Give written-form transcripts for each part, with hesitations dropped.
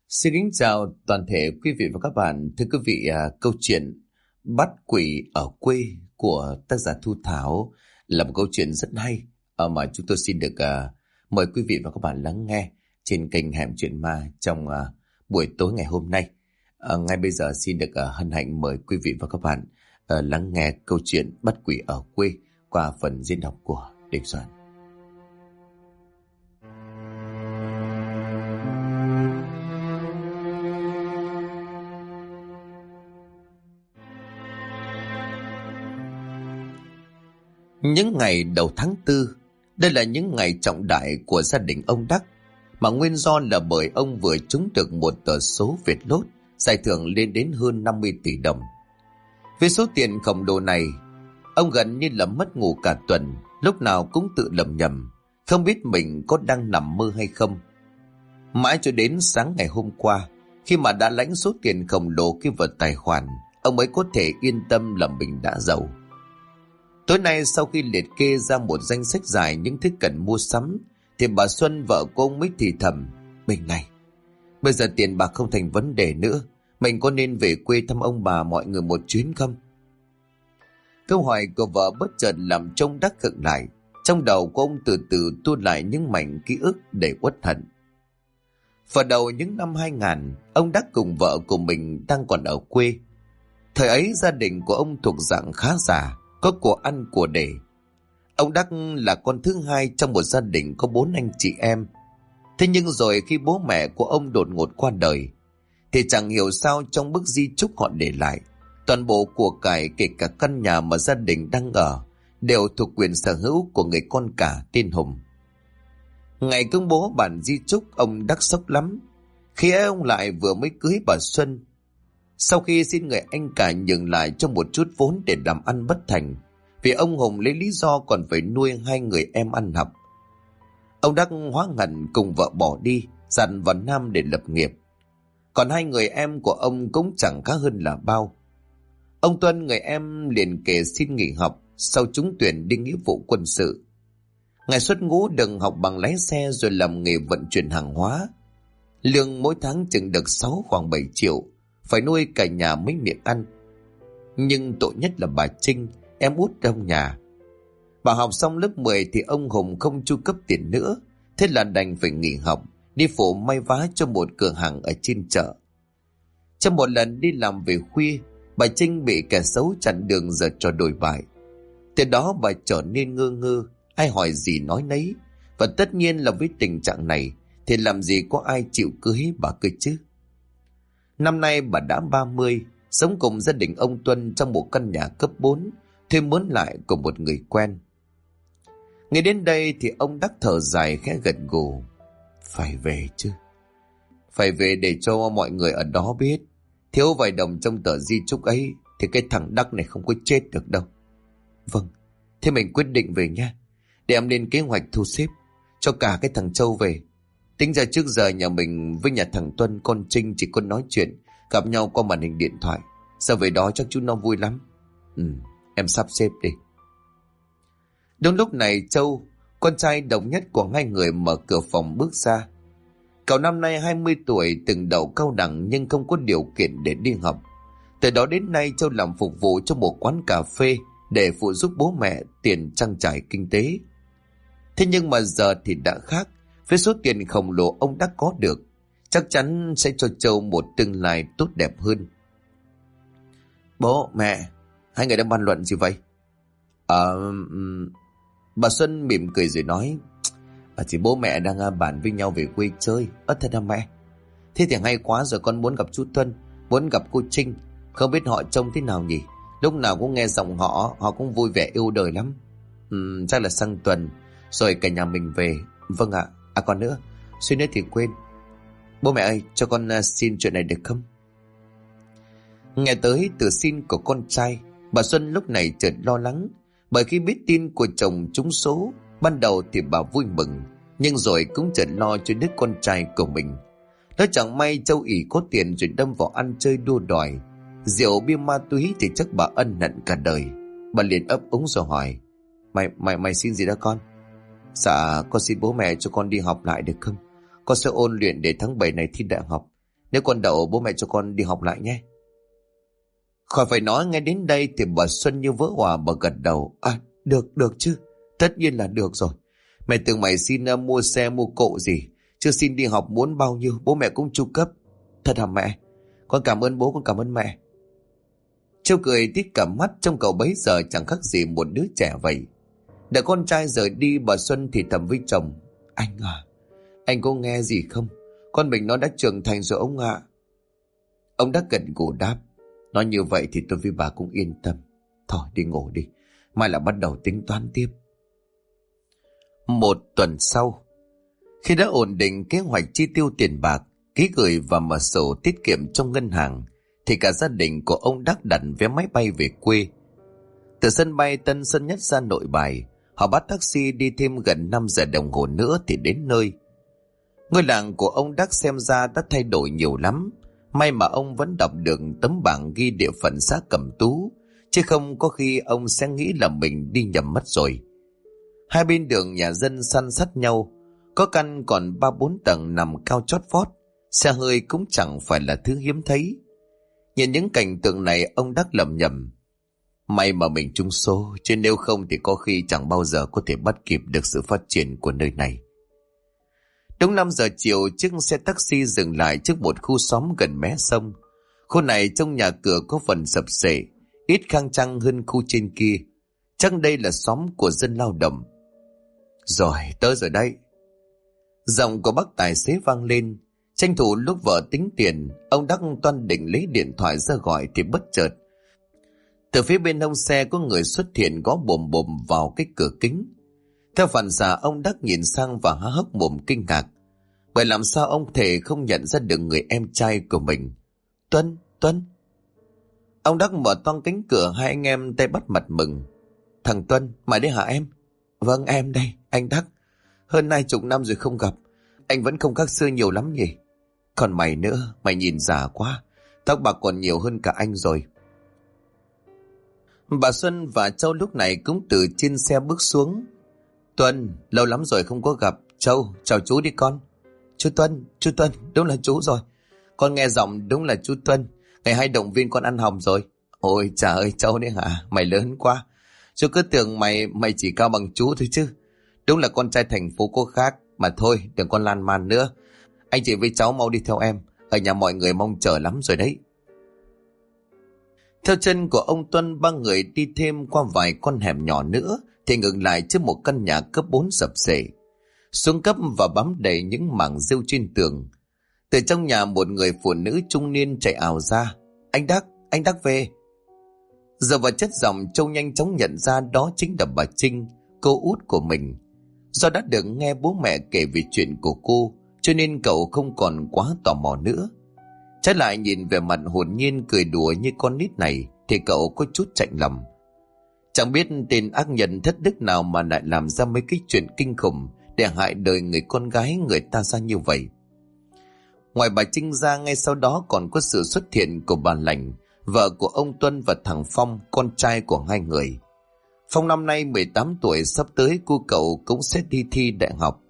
Xin kính chào toàn thể quý vị và các bạn. Thưa quý vị, câu chuyện Bắt quỷ ở quê của tác giả Thu Thảo là một câu chuyện rất hay mà chúng tôi xin được mời quý vị và các bạn lắng nghe trên kênh Hẻm Chuyện Ma trong buổi tối ngày hôm nay. Ngay bây giờ xin được hân hạnh mời quý vị và các bạn lắng nghe câu chuyện Bắt quỷ ở quê qua phần diễn đọc của Đình Soạn. Những ngày đầu tháng 4, đây là những ngày trọng đại của gia đình ông Đắc, mà nguyên do là bởi ông vừa trúng được một tờ số Việt Lốt, giải thưởng lên đến hơn 50 tỷ đồng. Với số tiền khổng lồ này, ông gần như là mất ngủ cả tuần, lúc nào cũng tự lẩm nhẩm, không biết mình có đang nằm mơ hay không. Mãi cho đến sáng ngày hôm qua, khi mà đã lãnh số tiền khổng lồ kia vào tài khoản, ông mới có thể yên tâm là mình đã giàu. Tối nay sau khi liệt kê ra một danh sách dài những thứ cần mua sắm, thì bà Xuân vợ của ông mới thì thầm: "Mình này, bây giờ tiền bạc không thành vấn đề nữa, mình có nên về quê thăm ông bà mọi người một chuyến không?" Câu hỏi của vợ bất chợt làm cho ông Đắc khựng lại. Trong đầu của ông từ từ tua lại những mảnh ký ức để uất hận. Vào đầu những năm 2000, ông Đắc cùng vợ của mình đang còn ở quê. Thời ấy gia đình của ông thuộc dạng khá giả, có của ăn của để. Ông Đắc là con thứ hai trong một gia đình có 4 anh chị em. Thế nhưng rồi khi bố mẹ của ông đột ngột qua đời, thì chẳng hiểu sao trong bức di chúc họ để lại, toàn bộ của cải kể cả căn nhà mà gia đình đang ở đều thuộc quyền sở hữu của người con cả tên Hùng. Ngày công bố bản di chúc, ông Đắc sốc lắm. Khi ấy ông lại vừa mới cưới bà Xuân. Sau khi xin người anh cả nhường lại cho một chút vốn để làm ăn bất thành, vì ông Hùng lấy lý do còn phải nuôi 2 người em ăn học, ông Đắc hóa ngần cùng vợ bỏ đi, dặn vào Nam để lập nghiệp. Còn 2 người em của ông cũng chẳng khá hơn là bao. Ông Tuân, người em, liền kề xin nghỉ học sau trúng tuyển đi nghĩa vụ quân sự. Ngày xuất ngũ đừng học bằng lái xe rồi làm nghề vận chuyển hàng hóa. Lương mỗi tháng chừng được 6 khoảng 7 triệu, phải nuôi cả nhà mấy miệng ăn. Nhưng tội nhất là bà Trinh, em út trong nhà. Bà học xong lớp 10 thì ông Hùng không chu cấp tiền nữa, thế là đành phải nghỉ học, đi phụ may vá cho một cửa hàng ở trên chợ. Trong một lần đi làm về khuya, bà Trinh bị kẻ xấu chặn đường giở trò đổi bại. Từ đó bà trở nên ngơ ngơ, ai hỏi gì nói nấy. Và tất nhiên là với tình trạng này thì làm gì có ai chịu cưới bà cơ chứ. Năm nay bà đã 30, sống cùng gia đình ông Tuân trong một căn nhà cấp 4, thuê mướn lại của một người quen. Nghe đến đây thì ông Đắc thở dài khẽ gật gù. Phải về chứ. Phải về để cho mọi người ở đó biết, thiếu vài đồng trong tờ di chúc ấy thì cái thằng Đắc này không có chết được đâu. Vâng, thế mình quyết định về nha. Để em lên kế hoạch thu xếp cho cả cái thằng Châu về. Tính ra trước giờ nhà mình với nhà thằng Tuân, con Trinh chỉ có nói chuyện, gặp nhau qua màn hình điện thoại. Sao về đó chắc chú nó vui lắm. Em sắp xếp đi. Đúng lúc này Châu, con trai độc nhất của 2 người, mở cửa phòng bước ra. Cậu năm nay 20 tuổi, từng đậu cao đẳng nhưng không có điều kiện để đi học. Từ đó đến nay Châu làm phục vụ cho một quán cà phê để phụ giúp bố mẹ tiền trang trải kinh tế. Thế nhưng mà giờ thì đã khác. Với số tiền khổng lồ ông đã có được, chắc chắn sẽ cho Châu một tương lai tốt đẹp hơn. Bố, mẹ, 2 người đang bàn luận gì vậy? Bà Xuân mỉm cười rồi nói: Thì bố mẹ đang bàn với nhau về quê chơi. Thật hả mẹ? Thế thì hay quá rồi, con muốn gặp chú Tuân, muốn gặp cô Trinh. Không biết họ trông thế nào nhỉ? Lúc nào cũng nghe giọng họ cũng vui vẻ yêu đời lắm. Chắc là sang tuần rồi cả nhà mình về. Vâng ạ. Còn nữa, suy nữa thì quên. Bố mẹ ơi, cho con xin chuyện này được không? Nghe tới từ xin của con trai, bà Xuân lúc này chợt lo lắng. Bởi khi biết tin của chồng trúng số, ban đầu thì bà vui mừng, nhưng rồi cũng chợt lo cho đứa con trai của mình. Nó chẳng may Châu ỷ có tiền rồi đâm vào ăn chơi đua đòi, rượu bia ma túy thì chắc bà ân hận cả đời. Bà liền ấp úng rồi hỏi: Mày xin gì đó con? Dạ, con xin bố mẹ cho con đi học lại được không? Con sẽ ôn luyện để tháng 7 này thi đại học. Nếu con đậu bố mẹ cho con đi học lại nhé. Khỏi phải nói, nghe đến đây thì bà Xuân như vỡ hòa, bà gật đầu. À, được chứ. Tất nhiên là được rồi. Mẹ tưởng mày xin mua xe mua cộ gì, chứ xin đi học muốn bao nhiêu bố mẹ cũng chu cấp. Thật hả mẹ? Con cảm ơn bố, con cảm ơn mẹ. Châu cười tít cả mắt, trong cậu bấy giờ chẳng khác gì một đứa trẻ vậy. Đợi con trai rời đi, bà Xuân thì thầm với chồng. Anh à, anh có nghe gì không? Con mình nó đã trưởng thành rồi ông ạ. Ông đã gật gù đáp. Nói như vậy thì tôi với bà cũng yên tâm. Thôi đi ngủ đi, mai là bắt đầu tính toán tiếp. Một tuần sau, khi đã ổn định kế hoạch chi tiêu tiền bạc, ký gửi và mở sổ tiết kiệm trong ngân hàng, thì cả gia đình của ông Đắc đặt vé máy bay về quê. Từ sân bay Tân Sơn Nhất ra Nội Bài, họ bắt taxi đi thêm gần 5 giờ đồng hồ nữa thì đến nơi. Ngôi làng của ông Đắc xem ra đã thay đổi nhiều lắm. May mà ông vẫn đọc được tấm bảng ghi địa phận xã Cẩm Tú, chứ không có khi ông sẽ nghĩ là mình đi nhầm mất rồi. Hai bên đường nhà dân san sát nhau, có căn còn 3-4 tầng nằm cao chót vót, xe hơi cũng chẳng phải là thứ hiếm thấy. Nhìn những cảnh tượng này, ông Đắc lẩm nhẩm. May mà mình trúng số, chứ nếu không thì có khi chẳng bao giờ có thể bắt kịp được sự phát triển của nơi này. Đúng 5 giờ chiều, chiếc xe taxi dừng lại trước một khu xóm gần mé sông. Khu này trong nhà cửa có phần sập xệ, ít khang trang hơn khu trên kia. Chắc đây là xóm của dân lao động. Rồi, tới rồi đây. Giọng của bác tài xế vang lên. Tranh thủ lúc vợ tính tiền, ông Đắc toan định lấy điện thoại ra gọi thì bất chợt, từ phía bên hông xe có người xuất hiện gõ bồm bồm vào cái cửa kính. Theo phản xạ, ông Đắc nhìn sang và há hốc mồm kinh ngạc. Bởi làm sao ông thể không nhận ra được người em trai của mình. Tuân. Ông Đắc mở toang cánh cửa, hai anh em tay bắt mặt mừng. Thằng Tuân, mày đấy hả em? Vâng, em đây, anh Đắc. Hơn 20 năm rồi không gặp, anh vẫn không khác xưa nhiều lắm nhỉ? Còn mày nữa, mày nhìn già quá, tóc bạc còn nhiều hơn cả anh rồi. Bà Xuân và Châu lúc này cũng từ trên xe bước xuống. Tuân, lâu lắm rồi không có gặp. Châu, chào chú đi con. Chú Tuân, đúng là chú rồi. Con nghe giọng đúng là chú Tuân. Ngày hay động viên con ăn hồng rồi. Ôi trời ơi, Châu đấy hả? Mày lớn quá. Chú cứ tưởng mày chỉ cao bằng chú thôi chứ. Đúng là con trai thành phố có khác. Mà thôi, đừng con lan man nữa. Anh chị với cháu mau đi theo em. Ở nhà mọi người mong chờ lắm rồi đấy. Theo chân của ông Tuân, ba người đi thêm qua vài con hẻm nhỏ nữa thì ngừng lại trước một căn nhà cấp 4 sập xệ. Xuống cấp và bám đầy những mảng rêu trên tường. Từ trong nhà một người phụ nữ trung niên chạy ào ra. Anh Đắc về. Giờ vào chất giọng, Châu nhanh chóng nhận ra đó chính là bà Trinh, cô út của mình. Do đã được nghe bố mẹ kể về chuyện của cô, cho nên cậu không còn quá tò mò nữa. Trái lại nhìn về mặt hồn nhiên cười đùa như con nít này thì cậu có chút chạnh lòng. Chẳng biết tên ác nhân thất đức nào mà lại làm ra mấy cái chuyện kinh khủng để hại đời người con gái người ta ra như vậy. Ngoài bà Trinh ra, ngay sau đó còn có sự xuất hiện của bà Lành, vợ của ông Tuân, và thằng Phong, con trai của hai người. Phong năm nay 18 tuổi, sắp tới cô cậu cũng sẽ đi thi đại học.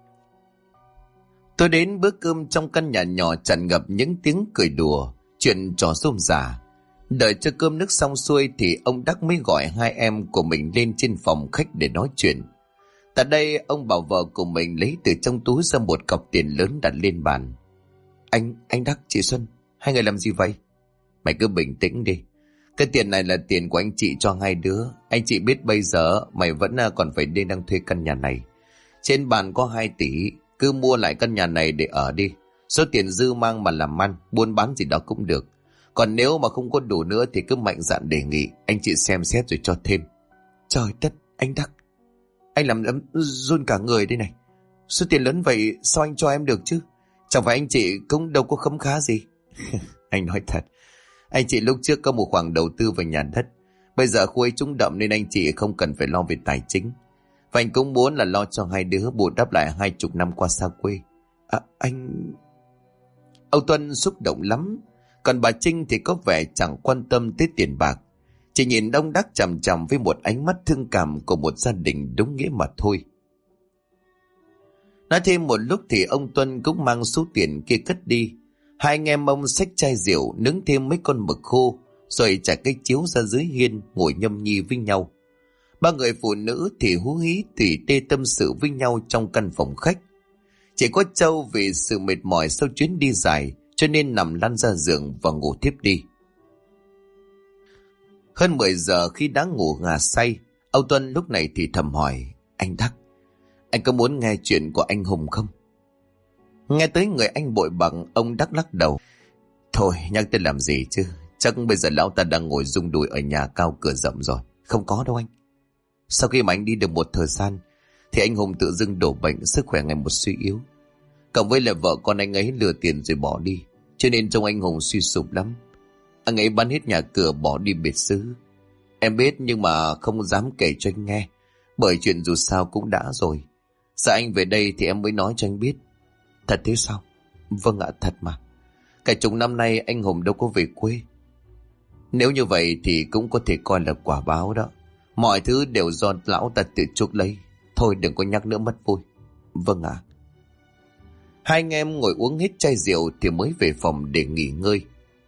Tôi đến bữa cơm trong căn nhà nhỏ tràn ngập những tiếng cười đùa, chuyện trò rôm rả. Đợi cho cơm nước xong xuôi thì ông Đắc mới gọi hai em của mình lên trên phòng khách để nói chuyện. Tại đây ông bảo vợ của mình lấy từ trong túi ra một cọc tiền lớn đặt lên bàn. Anh Đắc, chị Xuân, hai người làm gì vậy? Mày cứ bình tĩnh đi. Cái tiền này là tiền của anh chị cho hai đứa. Anh chị biết bây giờ mày vẫn còn phải đi đang thuê căn nhà này. Trên bàn có 2 tỷ, cứ mua lại căn nhà này để ở đi. Số tiền dư mang mà làm ăn, buôn bán gì đó cũng được. Còn nếu mà không có đủ nữa thì cứ mạnh dạn đề nghị, anh chị xem xét rồi cho thêm. Trời đất, anh Đắc, anh làm run cả người đây này. Số tiền lớn vậy sao anh cho em được chứ? Chẳng phải anh chị cũng đâu có khấm khá gì. Anh nói thật, anh chị lúc trước có một khoản đầu tư vào nhà đất. Bây giờ khu ấy trúng đậm nên anh chị không cần phải lo về tài chính. Và anh cũng muốn là lo cho hai đứa bù đắp lại 20 năm qua xa quê. Anh... Ông Tuân xúc động lắm. Còn bà Trinh thì có vẻ chẳng quan tâm tới tiền bạc, chỉ nhìn ông Đắc chằm chằm với một ánh mắt thương cảm của một gia đình đúng nghĩa mà thôi. Nói thêm một lúc thì ông Tuân cũng mang số tiền kia cất đi. Hai anh em ông xách chai rượu, nướng thêm mấy con mực khô, rồi trải cái chiếu ra dưới hiên ngồi nhâm nhi với nhau. Ba người phụ nữ thì hú hí tỉ tê tâm sự với nhau trong căn phòng khách. Chỉ có Châu vì sự mệt mỏi sau chuyến đi dài cho nên nằm lăn ra giường và ngủ thiếp đi. Hơn 10 giờ khi đã ngủ ngà say, Âu Tuân lúc này thì thầm hỏi: Anh Đắc, anh có muốn nghe chuyện của anh Hùng không? Nghe tới người anh bội bằng, ông Đắc lắc đầu: Thôi nhắc tên làm gì chứ, chắc bây giờ lão ta đang ngồi rung đùi ở nhà cao cửa rộng rồi. Không có đâu anh. Sau khi mà anh đi được một thời gian thì anh Hùng tự dưng đổ bệnh, sức khỏe ngày một suy yếu. Cộng với là vợ con anh ấy lừa tiền rồi bỏ đi, cho nên trông anh Hùng suy sụp lắm. Anh ấy bán hết nhà cửa bỏ đi biệt xứ. Em biết nhưng mà không dám kể cho anh nghe, bởi chuyện dù sao cũng đã rồi. Sợ anh về đây thì em mới nói cho anh biết. Thật thế sao? Vâng ạ, thật mà. Cả chục năm nay anh Hùng đâu có về quê. Nếu như vậy thì cũng có thể coi là quả báo đó. Mọi thứ đều do lão ta tự chuốc lấy. Thôi đừng có nhắc nữa mất vui. Vâng ạ. Hai anh em ngồi uống hết chai rượu thì mới về phòng để nghỉ ngơi.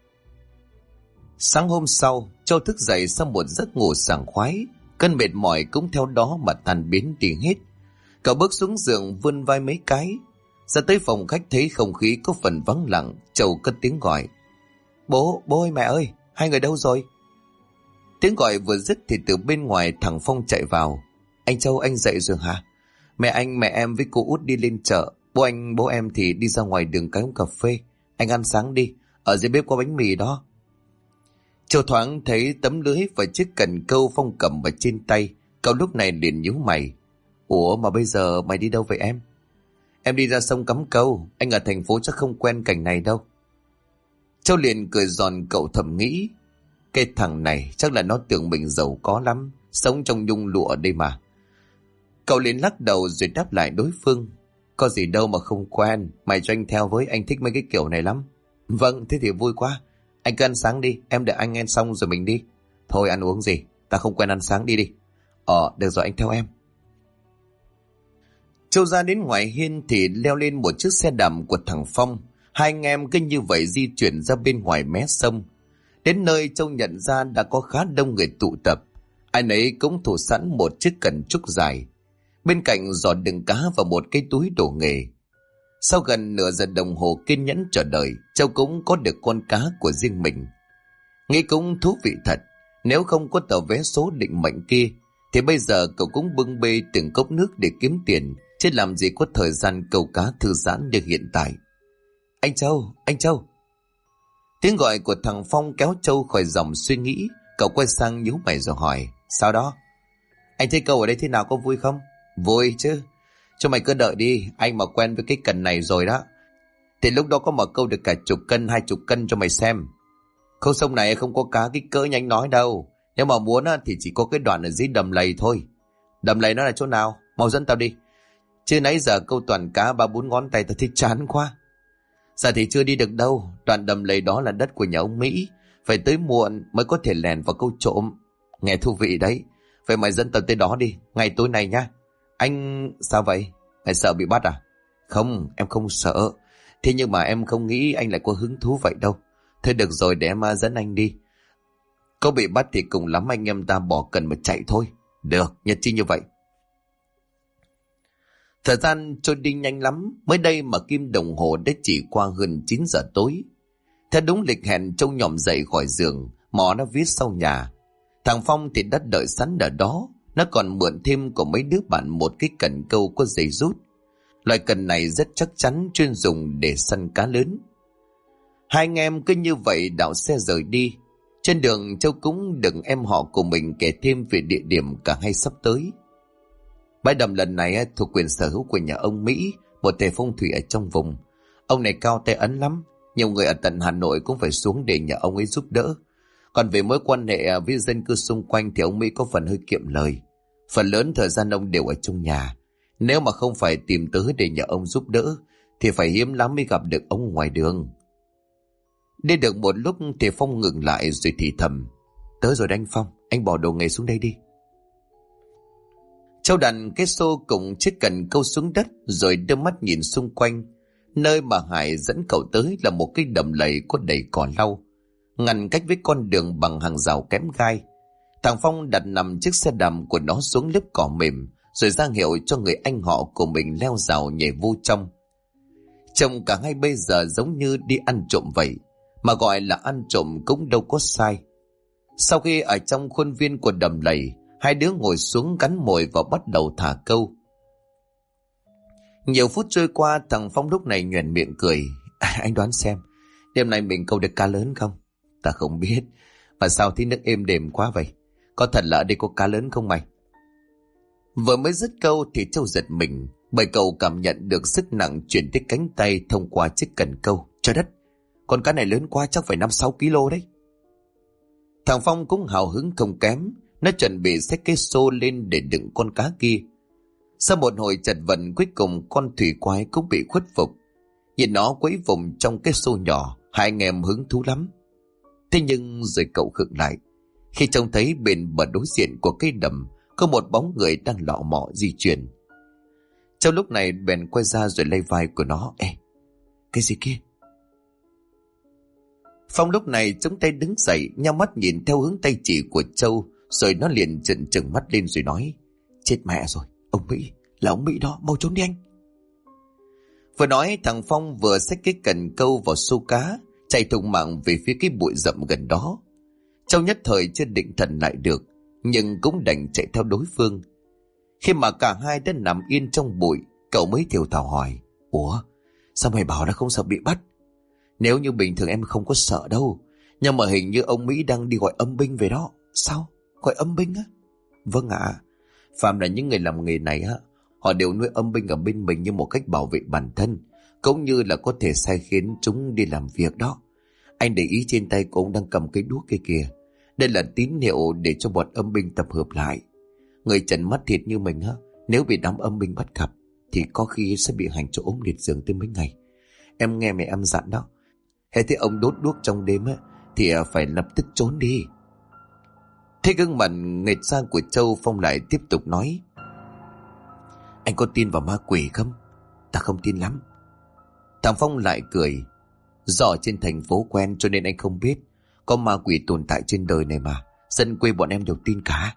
Sáng hôm sau, Châu thức dậy sau một giấc ngủ sảng khoái. Cơn mệt mỏi cũng theo đó mà tan biến đi hết. Cậu bước xuống giường vươn vai mấy cái. Ra tới phòng khách thấy không khí có phần vắng lặng. Châu cất tiếng gọi: Bố ơi, mẹ ơi, hai người đâu rồi? Tiếng gọi vừa dứt thì từ bên ngoài thằng Phong chạy vào: Anh Châu, anh dậy rồi hả? Mẹ anh, mẹ em với cô út đi lên chợ. Bố em thì đi ra ngoài đường cái uống cà phê. Anh ăn sáng đi, ở dưới bếp có bánh mì đó. Châu thoáng thấy tấm lưới và chiếc cần câu Phong cầm ở trên tay. Cậu lúc này liền nhíu mày: Ủa mà bây giờ mày đi đâu vậy em? Em đi ra sông cắm câu, anh ở thành phố chắc không quen cảnh này đâu. Châu liền cười giòn, cậu thầm nghĩ: Cái thằng này chắc là nó tưởng mình giàu có lắm, sống trong nhung lụa đây mà. Cậu liền lắc đầu rồi đáp lại đối phương: Có gì đâu mà không quen, mày cho anh theo với, anh thích mấy cái kiểu này lắm. Vâng, thế thì vui quá. Anh cứ ăn sáng đi, em đợi anh ăn xong rồi mình đi. Thôi ăn uống gì, ta không quen ăn sáng, đi đi. Được rồi, anh theo em. Châu ra đến ngoài hiên thì leo lên một chiếc xe đạp của thằng Phong. Hai anh em cứ như vậy di chuyển ra bên ngoài mé sông. Đến nơi Châu nhận ra đã có khá đông người tụ tập. Ai nấy cũng thủ sẵn một chiếc cần trúc dài. Bên cạnh giỏ đựng cá và một cái túi đồ nghề. Sau gần nửa giờ đồng hồ kiên nhẫn chờ đợi, Châu cũng có được con cá của riêng mình. Nghĩ cũng thú vị thật. Nếu không có tờ vé số định mệnh kia thì bây giờ cậu cũng bưng bê từng cốc nước để kiếm tiền, chứ làm gì có thời gian câu cá thư giãn như hiện tại. Anh Châu. Tiếng gọi của thằng Phong kéo Châu khỏi dòng suy nghĩ. Cậu quay sang nhíu mày rồi hỏi: Sao đó? Anh thấy câu ở đây thế nào, có vui không? Vui chứ. Cho mày cứ đợi đi, anh mà quen với cái cần này rồi đó thì lúc đó có mở câu được cả 10 cân 20 cân cho mày xem. Khâu sông này không có cá kích cỡ như anh nói đâu. Nếu mà muốn thì chỉ có cái đoạn ở dưới đầm lầy thôi. Đầm lầy nó là chỗ nào? Mau dẫn tao đi. Chứ nãy giờ câu toàn cá 3-4 ngón tay tao thấy chán quá. Giờ thì chưa đi được đâu. Đoạn đầm lầy đó là đất của nhà ông Mỹ. Phải tới muộn mới có thể lèn vào câu trộm. Nghe thú vị đấy. Vậy mày dẫn tao tới đó đi, ngày tối nay nhá. Anh... Sao vậy? Mày sợ bị bắt à? Không, em không sợ. Thế nhưng mà em không nghĩ anh lại có hứng thú vậy đâu. Thôi được rồi, để em dẫn anh đi. Có bị bắt thì cùng lắm anh em ta bỏ cần mà chạy thôi. Được, nhất trí như vậy. Thời gian trôi đi nhanh lắm. Mới đây mà kim đồng hồ đã chỉ qua hơn 9 giờ tối. Theo đúng lịch hẹn, Châu nhỏm dậy khỏi giường, mò nó viết sau nhà. Thằng Phong thì đã đợi sẵn ở đó. Nó còn mượn thêm của mấy đứa bạn một cái cần câu có dây rút. Loại cần này rất chắc chắn, chuyên dùng để săn cá lớn. Hai anh em cứ như vậy đảo xe rời đi. Trên đường Châu cũng đừng em họ của mình kể thêm về địa điểm cả hai sắp tới. Bãi đầm lần này thuộc quyền sở hữu của nhà ông Mỹ, một thầy phong thủy ở trong vùng. Ông này cao tay ấn lắm, nhiều người ở tận Hà Nội cũng phải xuống để nhờ ông ấy giúp đỡ. Còn về mối quan hệ với dân cư xung quanh thì ông Mỹ có phần hơi kiệm lời. Phần lớn thời gian ông đều ở trong nhà. Nếu mà không phải tìm tới để nhờ ông giúp đỡ thì phải hiếm lắm mới gặp được ông ngoài đường. Đi được một lúc thì Phong ngừng lại rồi thì thầm: Tới rồi anh Phong, anh bỏ đồ nghề xuống đây đi. Châu đặt cái xô cùng chiếc cần câu xuống đất rồi đưa mắt nhìn xung quanh. Nơi mà Hải dẫn cậu tới là một cái đầm lầy có đầy cỏ lau, ngăn cách với con đường bằng hàng rào kém gai. Thằng Phong đặt nằm chiếc xe đạp của nó xuống lớp cỏ mềm, rồi ra hiệu cho người anh họ của mình leo rào nhảy vô trong. Trông cả hai bây giờ giống như đi ăn trộm vậy, mà gọi là ăn trộm cũng đâu có sai. Sau khi ở trong khuôn viên của đầm lầy, hai đứa ngồi xuống gắn mồi và bắt đầu thả câu. Nhiều phút trôi qua, thằng Phong lúc này nhoẻn miệng cười. Anh đoán xem, đêm nay mình câu được cá lớn không? Ta không biết, mà sao thì nước êm đềm quá vậy? Có thật là ở đây có cá lớn không mày? Vừa mới dứt câu thì Châu giật mình, bởi cậu cảm nhận được sức nặng chuyển tới cánh tay thông qua chiếc cần câu. Trời đất, con cá này lớn quá, chắc phải 5-6 kg đấy. Thằng Phong cũng hào hứng không kém, nó chuẩn bị xách cái xô lên để đựng con cá kia. Sau một hồi chật vật, cuối cùng con thủy quái cũng bị khuất phục. Nhìn nó quấy vùng trong cái xô nhỏ, hai anh em hứng thú lắm. Thế nhưng rồi cậu khựng lại khi trông thấy bên bờ đối diện của cây đầm có một bóng người đang lọ mọ di chuyển. Trong lúc này bèn quay ra rồi lay vai của nó. Ê, cái gì kia? Phong lúc này chống tay đứng dậy, nhắm mắt nhìn theo hướng tay chỉ của Châu, rồi nó liền trừng mắt lên rồi nói: Chết mẹ rồi, ông Mỹ, là ông Mỹ đó, mau trốn đi anh. Vừa nói thằng Phong vừa xách cái cần câu vào xô cá, chạy thục mạng về phía cái bụi rậm gần đó. Châu nhất thời chưa định thần lại được, nhưng cũng đành chạy theo đối phương. Khi mà cả hai đã nằm yên trong bụi, cậu mới thều thào hỏi: Ủa, sao mày bảo đã không sợ bị bắt? Nếu như bình thường em không có sợ đâu, nhưng mà hình như ông Mỹ đang đi gọi âm binh về đó. Sao? Gọi âm binh á? Vâng ạ. Phạm là những người làm nghề này á, họ đều nuôi âm binh ở bên mình như một cách bảo vệ bản thân, cũng như là có thể sai khiến chúng đi làm việc đó. Anh để ý trên tay của ông đang cầm cái đuốc kia kìa. Đây là tín hiệu để cho bọn âm binh tập hợp lại. Người trần mắt thịt như mình á, nếu bị đám âm binh bắt gặp thì có khi sẽ bị hành cho ốm liệt giường tới mấy ngày. Em nghe mẹ em dặn đó, hễ thấy ông đốt đuốc trong đêm á thì phải lập tức trốn đi. Thế gương mặt nghệt ra của Châu, Phong lại tiếp tục nói: Anh có tin vào ma quỷ không? Ta không tin lắm. Thằng Phong lại cười: Do ở trên thành phố quen cho nên anh không biết. Có ma quỷ tồn tại trên đời này mà, dân quê bọn em đều tin cả.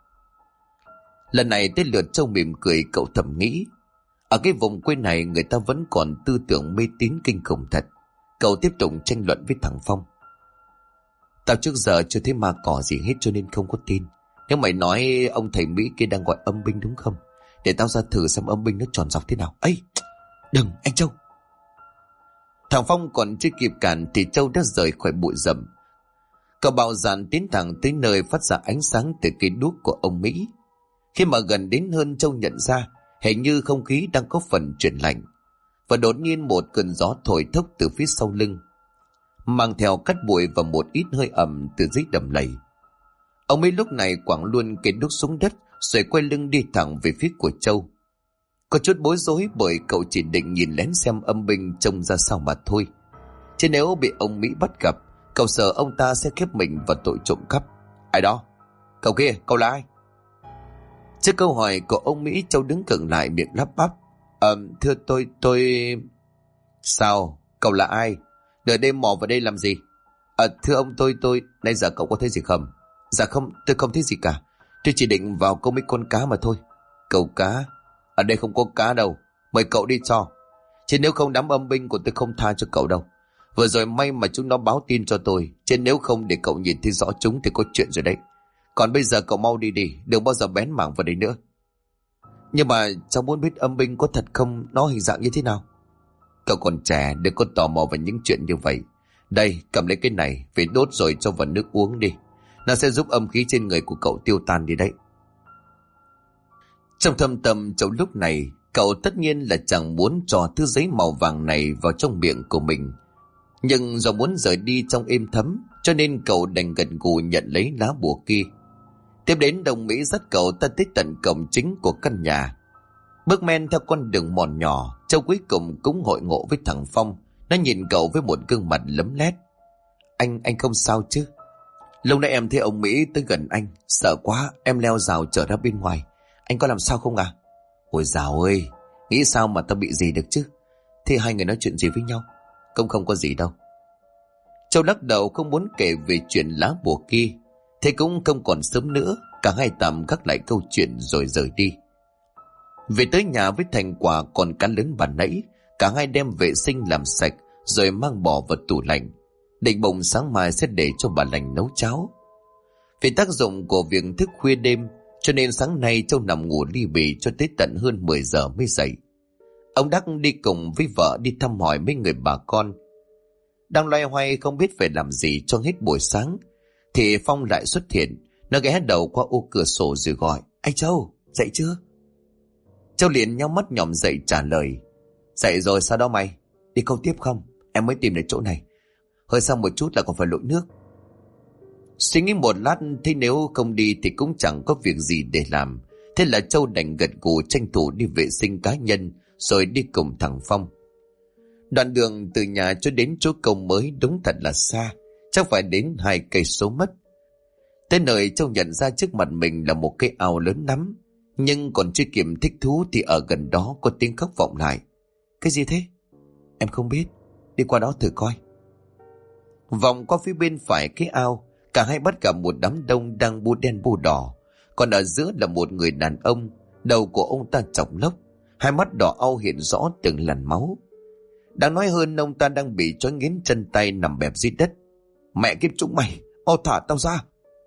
Lần này tới lượt Châu mỉm cười, cậu thầm nghĩ: Ở cái vùng quê này người ta vẫn còn tư tưởng mê tín kinh khủng thật. Cậu tiếp tục tranh luận với thằng Phong: Tao trước giờ chưa thấy ma cỏ gì hết cho nên không có tin. Nếu mày nói ông thầy Mỹ kia đang gọi âm binh đúng không? Để tao ra thử xem âm binh nó tròn dọc thế nào. Ấy, đừng anh Châu. Thằng Phong còn chưa kịp cản thì Châu đã rời khỏi bụi rậm. Cậu bạo dạn tiến thẳng tới nơi phát ra ánh sáng từ cây đuốc của ông Mỹ. Khi mà gần đến hơn, Châu nhận ra hình như không khí đang có phần chuyển lạnh, và đột nhiên một cơn gió thổi thốc từ phía sau lưng, mang theo cát bụi và một ít hơi ẩm từ dưới đầm lầy. Ông Mỹ lúc này quẳng luôn cây đuốc xuống đất, rồi quay lưng đi thẳng về phía của Châu. Có chút bối rối bởi cậu chỉ định nhìn lén xem âm binh trông ra sao mà thôi. Chứ nếu bị ông Mỹ bắt gặp, cậu sợ ông ta sẽ khép mình vào tội trộm cắp. Ai đó? Cậu kia, cậu là ai? Trước câu hỏi của ông Mỹ, Châu đứng cứng lại, miệng lắp bắp: Thưa tôi... Sao? Cậu là ai? Đợi đêm mò vào đây làm gì? Thưa ông, tôi... Nãy giờ cậu có thấy gì không? Dạ không, tôi không thấy gì cả. Tôi chỉ định vào câu mấy con cá mà thôi. Câu cá? Ở đây không có cá đâu. Mời cậu đi cho. Chứ nếu không đám âm binh của tôi không tha cho cậu đâu. Vừa rồi may mà chúng nó báo tin cho tôi. Chứ nếu không để cậu nhìn thấy rõ chúng thì có chuyện rồi đấy. Còn bây giờ cậu mau đi đi, đừng bao giờ bén mảng vào đây nữa. Nhưng mà cháu muốn biết âm binh có thật không, nó hình dạng như thế nào? Cậu còn trẻ, đừng có tò mò vào những chuyện như vậy. Đây, cầm lấy cái này, phải đốt rồi cho vào nước uống đi. Nó sẽ giúp âm khí trên người của cậu tiêu tan đi đấy. Trong thâm tâm Châu lúc này, cậu tất nhiên là chẳng muốn cho thứ giấy màu vàng này vào trong miệng của mình. Nhưng do muốn rời đi trong êm thấm, cho nên cậu đành gật gù nhận lấy lá bùa kia. Tiếp đến đồng Mỹ dắt cậu ta tới tận cổng chính của căn nhà. Bước men theo con đường mòn nhỏ, Châu cuối cùng cũng hội ngộ với thằng Phong. Nó nhìn cậu với một gương mặt lấm lét. Anh không sao chứ? Lâu nay em thấy ông Mỹ tới gần anh, sợ quá, em leo rào trở ra bên ngoài. Anh có làm sao không à? Ôi dào ơi, nghĩ sao mà tao bị gì được chứ? Thì hai người nói chuyện gì với nhau? Cũng không có gì đâu. Châu lắc đầu không muốn kể về chuyện lá bùa kia. Thế cũng không còn sớm nữa, cả hai tạm gác lại câu chuyện rồi rời đi. Về tới nhà với thành quả còn cá lớn bàn nãy, cả hai đem vệ sinh làm sạch rồi mang bỏ vào tủ lạnh, định bụng sáng mai sẽ để cho bà lành nấu cháo. Vì tác dụng của việc thức khuya đêm cho nên sáng nay Châu nằm ngủ li bì cho tới tận hơn 10 giờ mới dậy. Ông Đắc đi cùng với vợ đi thăm hỏi mấy người bà con. Đang loay hoay không biết phải làm gì cho hết buổi sáng thì Phong lại xuất hiện. Nó ghé đầu qua ô cửa sổ rồi gọi: Anh Châu, dậy chưa? Châu liền nhắm mắt nhòm dậy trả lời: Dậy rồi. Sao đó mày? Đi câu tiếp không? Em mới tìm được chỗ này. Hơi sang một chút là còn phải lội nước. Suy nghĩ một lát thấy nếu không đi thì cũng chẳng có việc gì để làm. Thế là Châu đành gật gù tranh thủ đi vệ sinh cá nhân rồi đi cùng thằng Phong. Đoạn đường từ nhà cho đến chỗ câu mới đúng thật là xa, chắc phải đến 2 cây số mất. Tới nơi Châu nhận ra trước mặt mình là một cái ao lớn lắm, nhưng còn chưa kịp thích thú thì ở gần đó có tiếng khóc vọng lại. Cái gì thế? Em không biết, đi qua đó thử coi. Vòng qua phía bên phải cái ao, cả hai bắt gặp một đám đông đang bu đen bu đỏ, còn ở giữa là một người đàn ông, đầu của ông ta chọc lốc, hai mắt đỏ au hiện rõ từng làn máu. Đáng nói hơn, ông ta đang bị trói nghiến chân tay nằm bẹp dưới đất. Mẹ kiếp chúng mày, thả tao ra!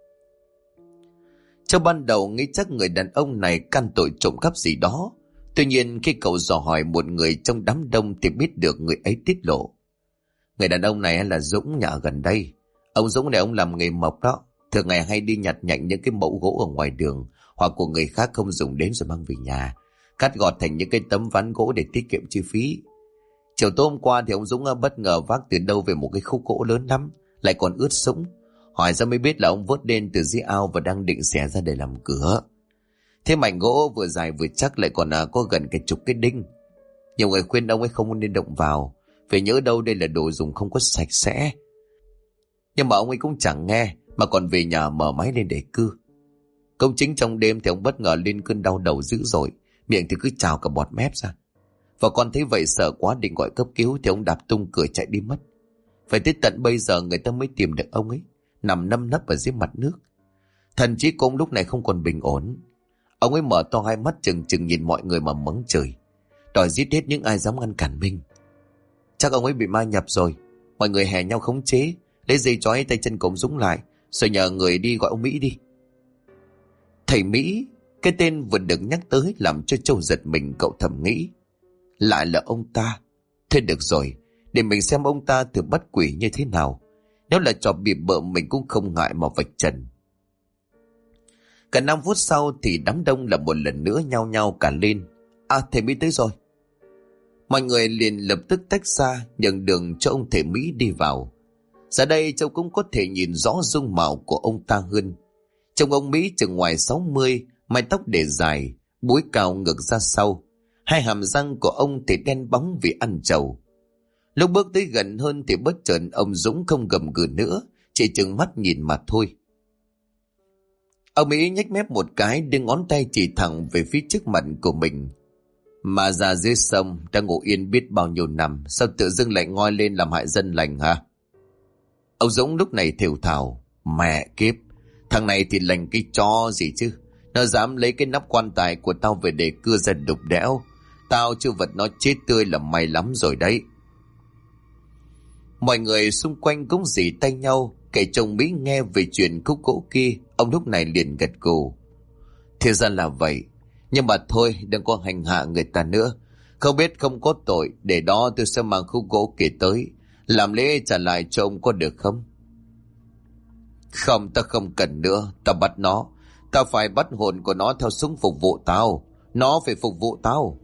Châu ban đầu nghĩ chắc người đàn ông này can tội trộm cắp gì đó. Tuy nhiên khi cậu dò hỏi một người trong đám đông thì biết được người ấy tiết lộ. Người đàn ông này là Dũng, nhà ở gần đây. Ông Dũng này ông làm nghề mộc đó, thường ngày hay đi nhặt nhạnh những cái mẫu gỗ ở ngoài đường hoặc của người khác không dùng đến rồi mang về nhà, cắt gọt thành những cái tấm ván gỗ để tiết kiệm chi phí. Chiều tối hôm qua thì ông Dũng bất ngờ vác từ đâu về một cái khúc gỗ lớn lắm, lại còn ướt sũng. Hỏi ra mới biết là ông vớt lên từ dưới ao và đang định xẻ ra để làm cửa. Thế mảnh gỗ vừa dài vừa chắc lại còn có gần cả chục cái đinh. Nhiều người khuyên ông ấy không nên động vào, phải nhớ đâu đây là đồ dùng không có sạch sẽ. Nhưng mà ông ấy cũng chẳng nghe, mà còn về nhà mở máy lên để cưa. Công chính trong đêm thì ông bất ngờ lên cơn đau đầu dữ dội, miệng thì cứ trào cả bọt mép ra. Và con thấy vậy sợ quá định gọi cấp cứu thì ông đạp tung cửa chạy đi mất. Phải tới tận bây giờ người ta mới tìm được ông ấy, nằm nâm nấp ở dưới mặt nước. Thần trí của ông lúc này không còn bình ổn. Ông ấy mở to hai mắt trừng trừng nhìn mọi người mà mắng trời, đòi giết hết những ai dám ngăn cản mình. Chắc ông ấy bị ma nhập rồi. Mọi người hè nhau khống chế, lấy dây trói tay chân của ông Dũng lại, rồi nhờ người đi gọi ông Mỹ đi. Thầy Mỹ, cái tên vừa được nhắc tới làm cho Châu giật mình. Cậu thầm nghĩ, lại là ông ta. Thôi được rồi, để mình xem ông ta thử bắt quỷ như thế nào. Nếu là trò bịp bợ mình cũng không ngại mà vạch trần. Cả 5 phút sau thì đám đông là một lần nữa nhao nhao cả lên. Thầy Mỹ tới rồi. Mọi người liền lập tức tách ra, nhường đường cho ông thầy Mỹ đi vào. Giờ đây Châu cũng có thể nhìn rõ dung mạo của ông ta hơn. Trông ông Mỹ chừng ngoài 60, mái tóc để dài, búi cao ngược ra sau. Hai hàm răng của ông thì đen bóng vì ăn trầu. Lúc bước tới gần hơn thì bất chợt ông Dũng không gầm gừ nữa, chỉ trừng mắt nhìn mà thôi. Ông Mỹ nhếch mép một cái, đưa ngón tay chỉ thẳng về phía trước mặt của mình. Mà già dưới sông đang ngủ yên biết bao nhiêu năm, sao tự dưng lại ngoi lên làm hại dân lành hả? Ông Dũng lúc này thều thào, mẹ kiếp, thằng này thì lành cái chó gì chứ. Nó dám lấy cái nắp quan tài của tao về để cưa ra đục đẽo. Tao chưa vật nó chết tươi là may lắm rồi đấy. Mọi người xung quanh cũng rỉ tay nhau. Kể chồng Mỹ nghe về chuyện khúc gỗ kia, ông lúc này liền gật gù. Thì ra là vậy, nhưng mà thôi đừng có hành hạ người ta nữa. Không biết không có tội, để đó tôi sẽ mang khúc gỗ kia tới, làm lễ trả lại cho ông có được không? Không, ta không cần nữa, ta bắt nó. Ta phải bắt hồn của nó theo súng phục vụ tao. Nó phải phục vụ tao.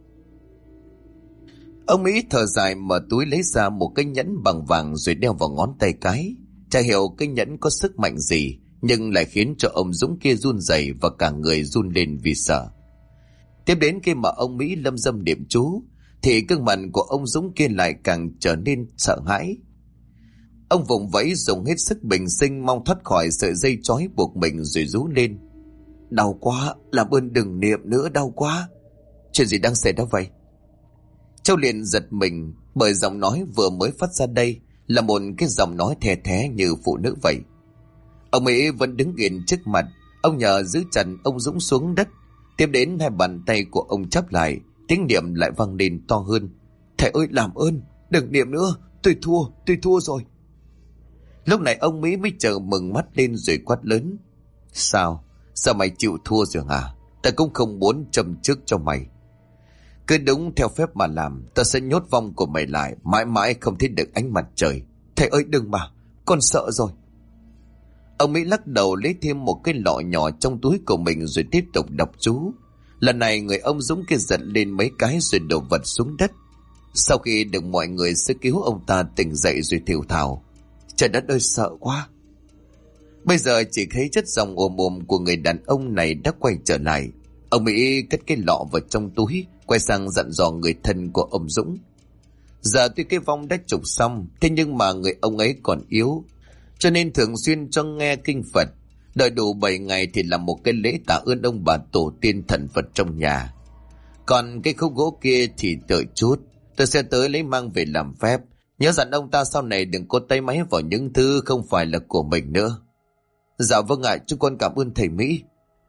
Ông Mỹ thở dài mở túi lấy ra một cái nhẫn bằng vàng rồi đeo vào ngón tay cái. Chả hiểu cái nhẫn có sức mạnh gì, nhưng lại khiến cho ông Dũng kia run rẩy và cả người run lên vì sợ. Tiếp đến khi mà ông Mỹ lâm dâm niệm chú, thì gương mặt của ông Dũng kia lại càng trở nên sợ hãi. Ông vùng vẫy dùng hết sức bình sinh mong thoát khỏi sợi dây trói buộc mình rồi rú lên. Đau quá, làm ơn đừng niệm nữa, đau quá. Chuyện gì đang xảy ra vậy? Châu liền giật mình, bởi giọng nói vừa mới phát ra đây là một cái giọng nói the thé như phụ nữ vậy. Ông Mỹ vẫn đứng yên trước mặt. Ông nhờ giữ chặt ông Dũng xuống đất. Tiếp đến hai bàn tay của ông chắp lại. Tiếng niệm lại vang lên to hơn. Thầy ơi làm ơn, đừng niệm nữa, tôi thua rồi. Lúc này ông Mỹ mới chờ mừng mắt lên rồi quát lớn. Sao mày chịu thua rồi hả? Ta cũng không muốn châm trước cho mày. Cứ đúng theo phép mà làm, ta sẽ nhốt vong của mày lại, mãi mãi không thấy được ánh mặt trời. Thầy ơi đừng mà, con sợ rồi. Ông Mỹ lắc đầu lấy thêm một cái lọ nhỏ trong túi của mình rồi tiếp tục đọc chú. Lần này người ông Dũng kia giật lên mấy cái rồi đổ vật xuống đất. Sau khi được mọi người sơ cứu, ông ta tỉnh dậy rồi thều thào. Trời đất ơi sợ quá. Bây giờ chỉ thấy chất giọng ồm ồm của người đàn ông này đã quay trở lại. Ông Mỹ cất cái lọ vào trong túi, quay sang dặn dò người thân của ông Dũng. Giờ tuy cái vong đã trục xong, thế nhưng mà người ông ấy còn yếu, cho nên thường xuyên cho nghe kinh Phật. Đợi đủ 7 ngày thì làm một cái lễ tạ ơn ông bà tổ tiên thần Phật trong nhà. Còn cái khúc gỗ kia thì đợi chút, tôi sẽ tới lấy mang về làm phép. Nhớ dặn ông ta sau này đừng có tay máy vào những thứ không phải là của mình nữa. Dạ vâng ạ, chúng con cảm ơn thầy Mỹ.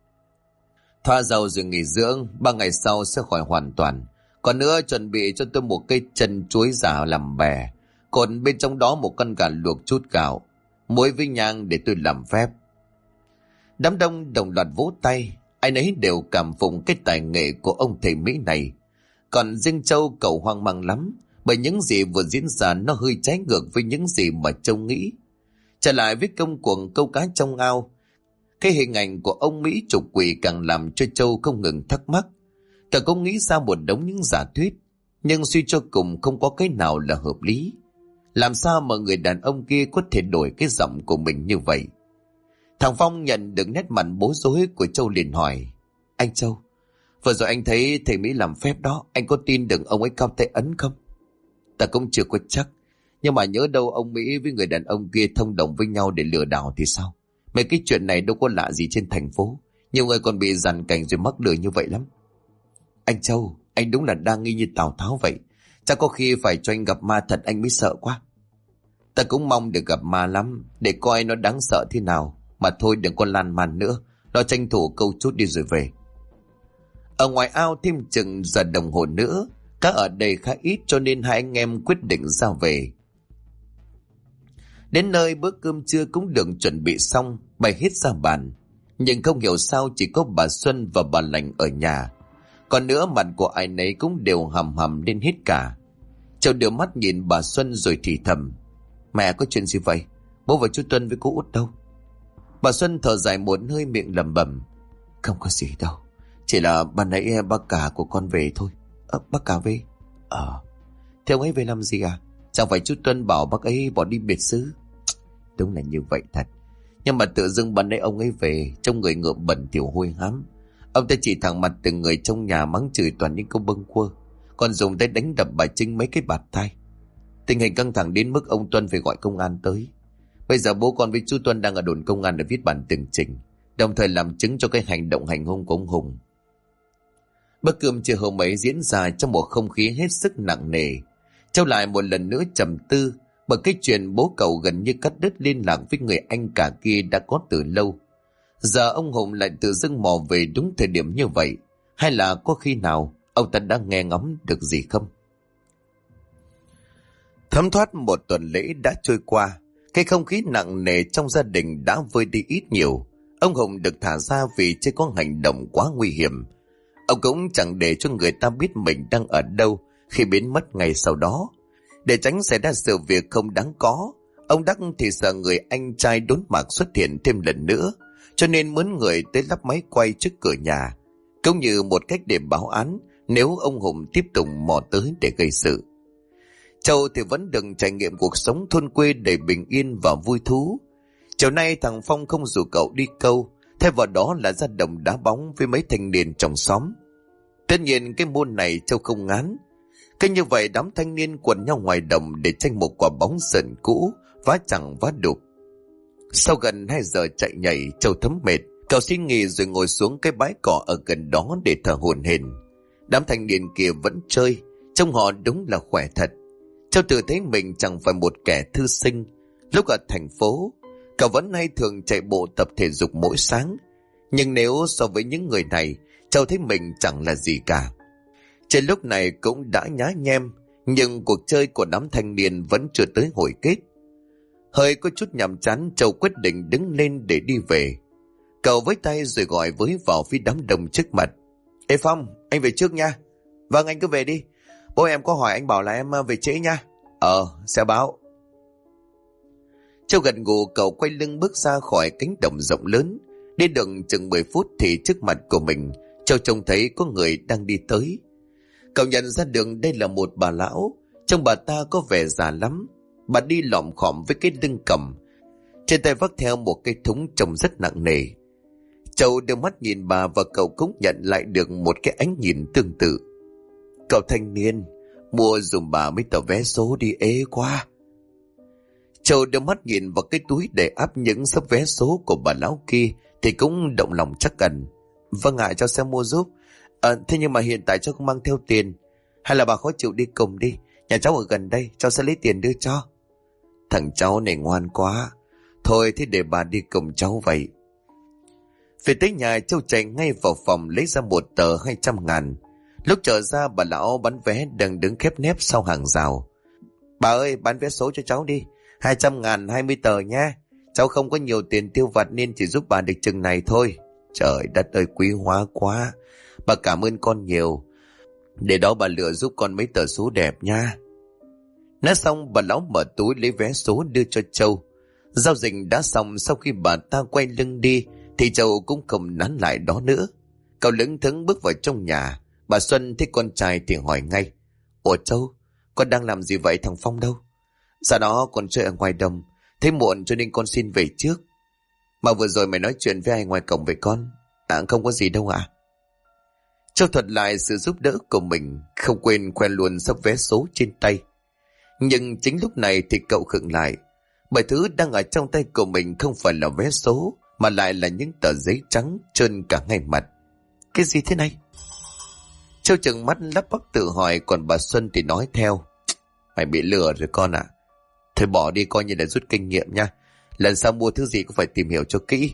Thoa dầu rồi nghỉ dưỡng, 3 ngày sau sẽ khỏi hoàn toàn. Còn nữa chuẩn bị cho tôi một cây chân chuối giả làm bè, còn bên trong đó một con gà luộc chút gạo, muối với nhang để tôi làm phép. Đám đông đồng loạt vỗ tay, ai nấy đều cảm phục cái tài nghệ của ông thầy Mỹ này. Còn riêng Châu cậu hoang mang lắm, bởi những gì vừa diễn ra nó hơi trái ngược với những gì mà Châu nghĩ. Trở lại với công cuộc câu cá trong ao, cái hình ảnh của ông Mỹ trục quỷ càng làm cho Châu không ngừng thắc mắc. Cậu cũng nghĩ ra một đống những giả thuyết, nhưng suy cho cùng không có cái nào là hợp lý. Làm sao mà người đàn ông kia có thể đổi cái giọng của mình như vậy? Thằng Phong nhận được nét mặt bối rối của Châu liền hỏi. Anh Châu, vừa rồi anh thấy thầy Mỹ làm phép đó, anh có tin được ông ấy cao tay ấn không? Ta cũng chưa có chắc, nhưng mà nhớ đâu ông Mỹ với người đàn ông kia thông đồng với nhau để lừa đảo thì sao? Mấy cái chuyện này đâu có lạ gì trên thành phố. Nhiều người còn bị giàn cảnh rồi mắc lừa như vậy lắm. Anh Châu, anh đúng là đa nghi như Tào Tháo vậy. Chắc có khi phải cho anh gặp ma thật anh mới sợ quá. Ta cũng mong được gặp ma lắm, để coi nó đáng sợ thế nào. Mà thôi đừng có lan man nữa, nó tranh thủ câu chút đi rồi về. Ở ngoài ao thêm chừng giờ đồng hồ nữa, cá ở đây khá ít cho nên hai anh em quyết định ra về. Đến nơi bữa cơm trưa cũng được chuẩn bị xong, bày hết ra bàn. Nhưng không hiểu sao chỉ có bà Xuân và bà Lành ở nhà. Còn nữa mặt của ai nấy cũng đều hầm hầm lên hết cả. Châu đưa mắt nhìn bà Xuân rồi thì thầm. Mẹ có chuyện gì vậy? Bố và chú Tuân với cô Út đâu? Bà Xuân thở dài một hơi miệng lẩm bẩm. Không có gì đâu, chỉ là ban nãy bác cả của con về thôi. Bác cả về? Thế ông ấy về làm gì à? Chẳng phải chú Tuân bảo bác ấy bỏ đi biệt xứ? Đúng là như vậy thật. Nhưng mà tự dưng ban nãy ông ấy về, trông người ngợm bẩn thỉu hôi hám. Ông ta chỉ thẳng mặt từng người trong nhà mắng chửi toàn những câu bâng quơ, còn dùng tay đánh đập bà Trinh mấy cái bạt tai. Tình hình căng thẳng đến mức ông Tuân phải gọi công an tới. Bây giờ bố con với chú Tuân đang ở đồn công an để viết bản tường trình, đồng thời làm chứng cho cái hành động hành hung của ông Hùng. Bữa cơm trưa hôm ấy diễn ra trong một không khí hết sức nặng nề. Châu lại một lần nữa trầm tư bởi cái chuyện bố cậu gần như cắt đứt liên lạc với người anh cả kia đã có từ lâu. Giờ ông Hùng lại tự dưng mò về đúng thời điểm như vậy, hay là có khi nào ông ta đã nghe ngóng được gì không? Thấm thoát một tuần lễ đã trôi qua, cái không khí nặng nề trong gia đình đã vơi đi ít nhiều. Ông Hùng được thả ra vì chưa có hành động quá nguy hiểm. Ông cũng chẳng để cho người ta biết mình đang ở đâu khi biến mất ngày sau đó. Để tránh xảy ra sự việc không đáng có, ông Đắc thì sợ người anh trai đốn mạc xuất hiện thêm lần nữa, cho nên mướn người tới lắp máy quay trước cửa nhà, cũng như một cách để báo án nếu ông Hùng tiếp tục mò tới để gây sự. Châu thì vẫn đừng trải nghiệm cuộc sống thôn quê đầy bình yên và vui thú. Chiều nay thằng Phong không rủ cậu đi câu, thay vào đó là ra đồng đá bóng với mấy thanh niên trong xóm. Tất nhiên cái môn này Châu không ngán. Cứ như vậy đám thanh niên quần nhau ngoài đồng để tranh một quả bóng sần cũ, vá chẳng vá đục. Sau gần 2 giờ chạy nhảy, Châu thấm mệt, cậu xin nghỉ rồi ngồi xuống cái bãi cỏ ở gần đó để thở hổn hển. Đám thanh niên kia vẫn chơi, trông họ đúng là khỏe thật. Châu tự thấy mình chẳng phải một kẻ thư sinh. Lúc ở thành phố, cậu vẫn hay thường chạy bộ tập thể dục mỗi sáng. Nhưng nếu so với những người này, Châu thấy mình chẳng là gì cả. Trên lúc này cũng đã nhá nhem, nhưng cuộc chơi của đám thanh niên vẫn chưa tới hồi kết. Hơi có chút nhàm chán, Châu quyết định đứng lên để đi về. Cậu với tay rồi gọi với vào phía đám đông trước mặt. Ê Phong, anh về trước nha. Vâng, anh cứ về đi. Bố em có hỏi anh bảo là em về trễ nha. Sẽ báo. Châu gật gù, cậu quay lưng bước ra khỏi cánh đồng rộng lớn. Đi được chừng 10 phút thì trước mặt của mình, Châu trông thấy có người đang đi tới. Cậu nhận ra được đây là một bà lão. Trông bà ta có vẻ già lắm. Bà đi lọm khọm với cái lưng cầm, trên tay vác theo một cái thúng trông rất nặng nề. Châu đưa mắt nhìn bà và cậu cũng nhận lại được một cái ánh nhìn tương tự. Cậu thanh niên, mua dùm bà mấy tờ vé số đi, ế quá. Châu đưa mắt nhìn vào cái túi để áp những sấp vé số của bà lão kia thì cũng động lòng chắc ẩn. Vâng ạ, cháu sẽ mua giúp. Thế nhưng mà hiện tại cháu không mang theo tiền. Hay là bà khó chịu đi cùng đi, nhà cháu ở gần đây, cháu sẽ lấy tiền đưa cho. Thằng cháu này ngoan quá. Thôi thế để bà đi cùng cháu vậy. Về tới nhà, Châu chạy ngay vào phòng lấy ra một tờ 200.000. Lúc trở ra, bà lão bán vé đang đứng khép nép sau hàng rào. Bà ơi, bán vé số cho cháu đi. 200.000 20 tờ nha. Cháu không có nhiều tiền tiêu vặt nên chỉ giúp bà được chừng này thôi. Trời đất ơi, quý hóa quá. Bà cảm ơn con nhiều. Để đó bà lựa giúp con mấy tờ số đẹp nha. Nói xong, bà lão mở túi lấy vé số đưa cho Châu. Giao dịch đã xong, sau khi bà ta quay lưng đi thì Châu cũng không nán lại đó nữa. Cậu lững thững bước vào trong nhà. Bà Xuân thấy con trai thì hỏi ngay. Ủa Châu, con đang làm gì vậy, thằng Phong đâu? Dạ đó, con chơi ở ngoài đồng. Thế muộn cho nên con xin về trước. Mà vừa rồi mày nói chuyện với ai ngoài cổng vậy con? Không có gì đâu ạ. Châu thuật lại sự giúp đỡ của mình, không quên khoe luôn sắp vé số trên tay. Nhưng chính lúc này thì cậu khựng lại, bởi thứ đang ở trong tay của mình không phải là vé số, mà lại là những tờ giấy trắng trơn cả ngay mặt. Cái gì thế này? Châu trừng mắt lắp bắp tự hỏi, còn bà Xuân thì nói theo. Mày bị lừa rồi con ạ. Thôi bỏ đi, coi như là rút kinh nghiệm nha. Lần sau mua thứ gì cũng phải tìm hiểu cho kỹ.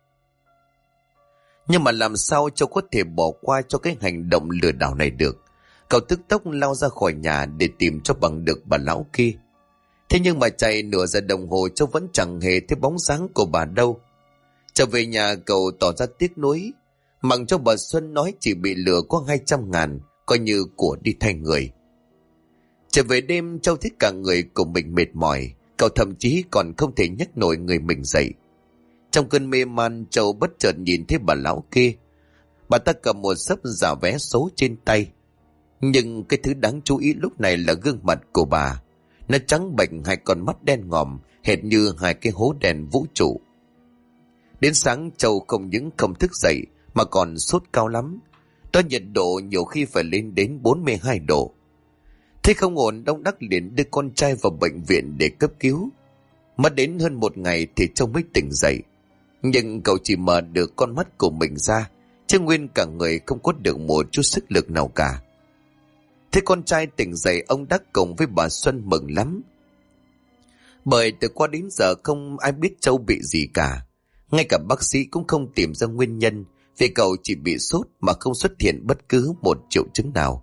Nhưng mà làm sao Châu có thể bỏ qua cho cái hành động lừa đảo này được? Cậu tức tốc lao ra khỏi nhà để tìm cho bằng được bà lão kia. Thế nhưng mà chạy nửa giờ đồng hồ, Châu vẫn chẳng hề thấy bóng dáng của bà đâu. Trở về nhà, cậu tỏ ra tiếc nuối, mặc cho bà Xuân nói chỉ bị lừa có 200.000, coi như của đi thay người. Trở về đêm, Châu thấy cả người của mình mệt mỏi, cậu thậm chí còn không thể nhấc nổi người mình dậy. Trong cơn mê man, Châu bất chợt nhìn thấy bà lão kia. Bà ta cầm một xấp giả vé số trên tay. Nhưng cái thứ đáng chú ý lúc này là gương mặt của bà. Nó trắng bệch, hai con mắt đen ngòm, hệt như hai cái hố đèn vũ trụ. Đến sáng, Châu không những không thức dậy mà còn sốt cao lắm. Đó nhiệt độ nhiều khi phải lên đến 42 độ. Thế không ổn, Đông Đắc liền đưa con trai vào bệnh viện để cấp cứu. Mất đến hơn một ngày thì Châu mới tỉnh dậy. Nhưng cậu chỉ mở được con mắt của mình ra, chứ nguyên cả người không có được một chút sức lực nào cả. Thế con trai tỉnh dậy, ông Đắc cùng với bà Xuân mừng lắm. Bởi từ qua đến giờ không ai biết Châu bị gì cả. Ngay cả bác sĩ cũng không tìm ra nguyên nhân, vì cậu chỉ bị sốt mà không xuất hiện bất cứ một triệu chứng nào.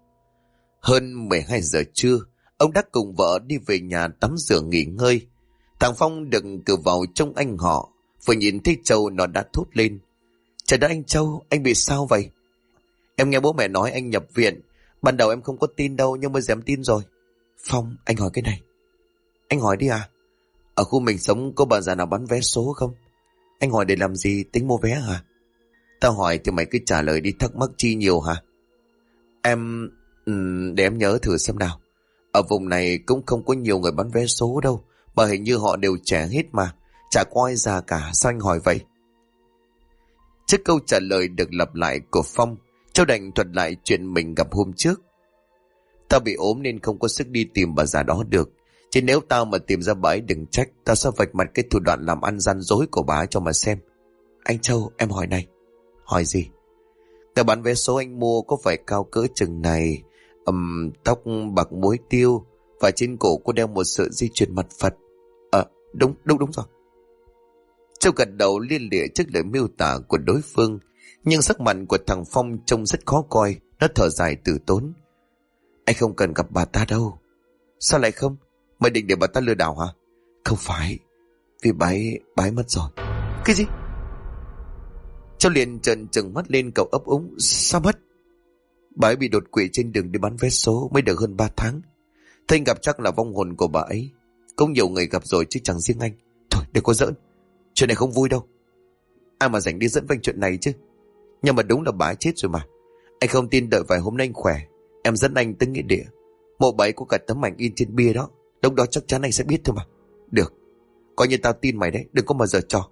Hơn 12 giờ trưa, ông Đắc cùng vợ đi về nhà tắm rửa nghỉ ngơi. Thằng Phong được cử vào trông anh họ, vừa nhìn thấy Châu nó đã thốt lên. Trời đất anh Châu, anh bị sao vậy? Em nghe bố mẹ nói anh nhập viện. Ban đầu em không có tin đâu, nhưng bây giờ em tin rồi. Phong, anh hỏi cái này. Anh hỏi đi à? Ở khu mình sống có bà già nào bán vé số không? Anh hỏi để làm gì, tính mua vé hả? Tao hỏi thì mày cứ trả lời đi, thắc mắc chi nhiều hả? Em... để em nhớ thử xem nào. Ở vùng này cũng không có nhiều người bán vé số đâu, mà hình như họ đều trẻ hết mà. Chả có ai già cả, sao anh hỏi vậy? Trước câu trả lời được lặp lại của Phong, Châu đành thuật lại chuyện mình gặp hôm trước. Tao bị ốm nên không có sức đi tìm bà già đó được. Chứ nếu tao mà tìm ra bà ấy đừng trách, tao sẽ vạch mặt cái thủ đoạn làm ăn gian dối của bà ấy cho mà xem. Anh Châu, em hỏi này. Hỏi gì? Cái bán vé số anh mua có phải cao cỡ chừng này, tóc bạc muối tiêu, và trên cổ cô đeo một sợi dây chuyền mặt Phật. Đúng rồi. Châu gật đầu liên lịa trước lời miêu tả của đối phương, nhưng sắc mặt của thằng Phong trông rất khó coi. Nó thở dài từ tốn. Anh không cần gặp bà ta đâu. Sao lại không? Mày định để bà ta lừa đảo hả? Không phải, vì bà ấy mất rồi. Cái gì? Châu liền trợn trừng mắt lên, cậu ấp úng. Sao mất? Bà ấy bị đột quỵ trên đường đi bán vé số mới được hơn 3 tháng. Thanh gặp chắc là vong hồn của bà ấy. Cũng nhiều người gặp rồi chứ chẳng riêng anh. Thôi đừng có giỡn, chuyện này không vui đâu. Ai mà rảnh đi dẫn vanh chuyện này chứ. Nhưng mà đúng là bà ấy chết rồi mà. Anh không tin, đợi vài hôm nay anh khỏe, em dẫn anh tới nghĩa địa. Mộ bà ấy có cả tấm ảnh in trên bia đó. Lúc đó chắc chắn anh sẽ biết thôi mà. Được, coi như tao tin mày đấy, đừng có mà giở trò.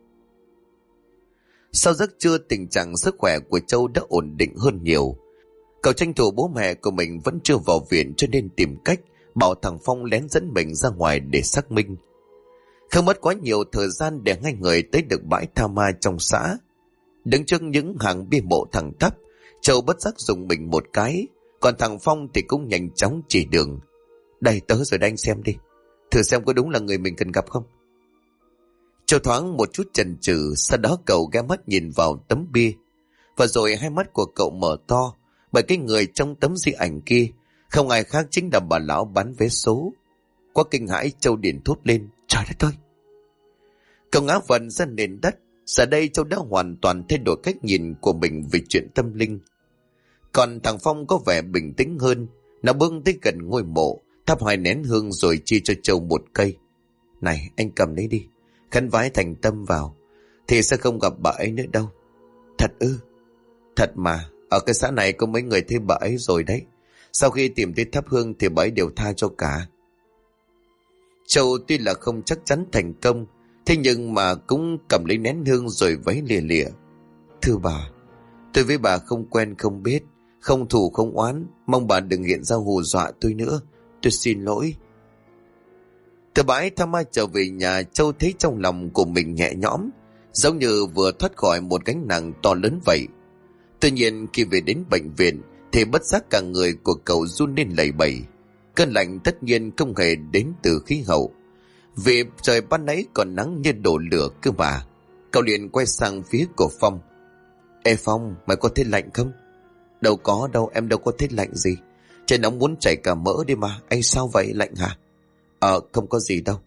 Sau giấc trưa, tình trạng sức khỏe của Châu đã ổn định hơn nhiều. Cậu tranh thủ bố mẹ của mình vẫn chưa vào viện, cho nên tìm cách bảo thằng Phong lén dẫn mình ra ngoài để xác minh. Không mất quá nhiều thời gian để hai người tới được bãi tha ma trong xã. Đứng trước những hàng bia mộ thẳng tắp, Châu bất giác dùng mình một cái, còn thằng Phong thì cũng nhanh chóng chỉ đường. Đây, tớ rồi đây, anh xem đi, thử xem có đúng là người mình cần gặp không. Châu thoáng một chút chần chừ, sau đó cậu ghé mắt nhìn vào tấm bia, và rồi hai mắt của cậu mở to, bởi cái người trong tấm di ảnh kia không ai khác chính là bà lão bán vé số. Quá kinh hãi, Châu điện thốt lên. Trời đất ơi! Cậu ngã vật ra nền đất. Giờ đây Châu đã hoàn toàn thay đổi cách nhìn của mình về chuyện tâm linh. Còn thằng Phong có vẻ bình tĩnh hơn. Nó bước tới gần ngôi mộ, thắp 2 nén hương rồi chia cho Châu một cây. Này, anh cầm lấy đi, khấn vái thành tâm vào, thì sẽ không gặp bà ấy nữa đâu. Thật ư? Thật mà, ở cái xã này có mấy người thấy bà ấy rồi đấy. Sau khi tìm thấy thắp hương thì bà ấy đều tha cho cả. Châu tuy là không chắc chắn thành công, thế nhưng mà cũng cầm lấy nén hương rồi vẫy lìa lìa. Thưa bà, tôi với bà không quen không biết, không thù không oán, mong bà đừng hiện ra hù dọa tôi nữa, tôi xin lỗi. Từ bãi tha ma trở về nhà, Châu thấy trong lòng của mình nhẹ nhõm, giống như vừa thoát khỏi một gánh nặng to lớn vậy. Tuy nhiên khi về đến bệnh viện thì bất giác cả người của cậu run lên lẩy bẩy. Cơn lạnh tất nhiên không hề đến từ khí hậu, vì trời ban nãy còn nắng như đổ lửa cơ mà. Cậu liền quay sang phía của Phong. Ê Phong, mày có thấy lạnh không? Đâu có đâu, em đâu có thấy lạnh gì. Trời nóng muốn chảy cả mỡ đi mà. Anh sao vậy, lạnh hả? Không có gì đâu.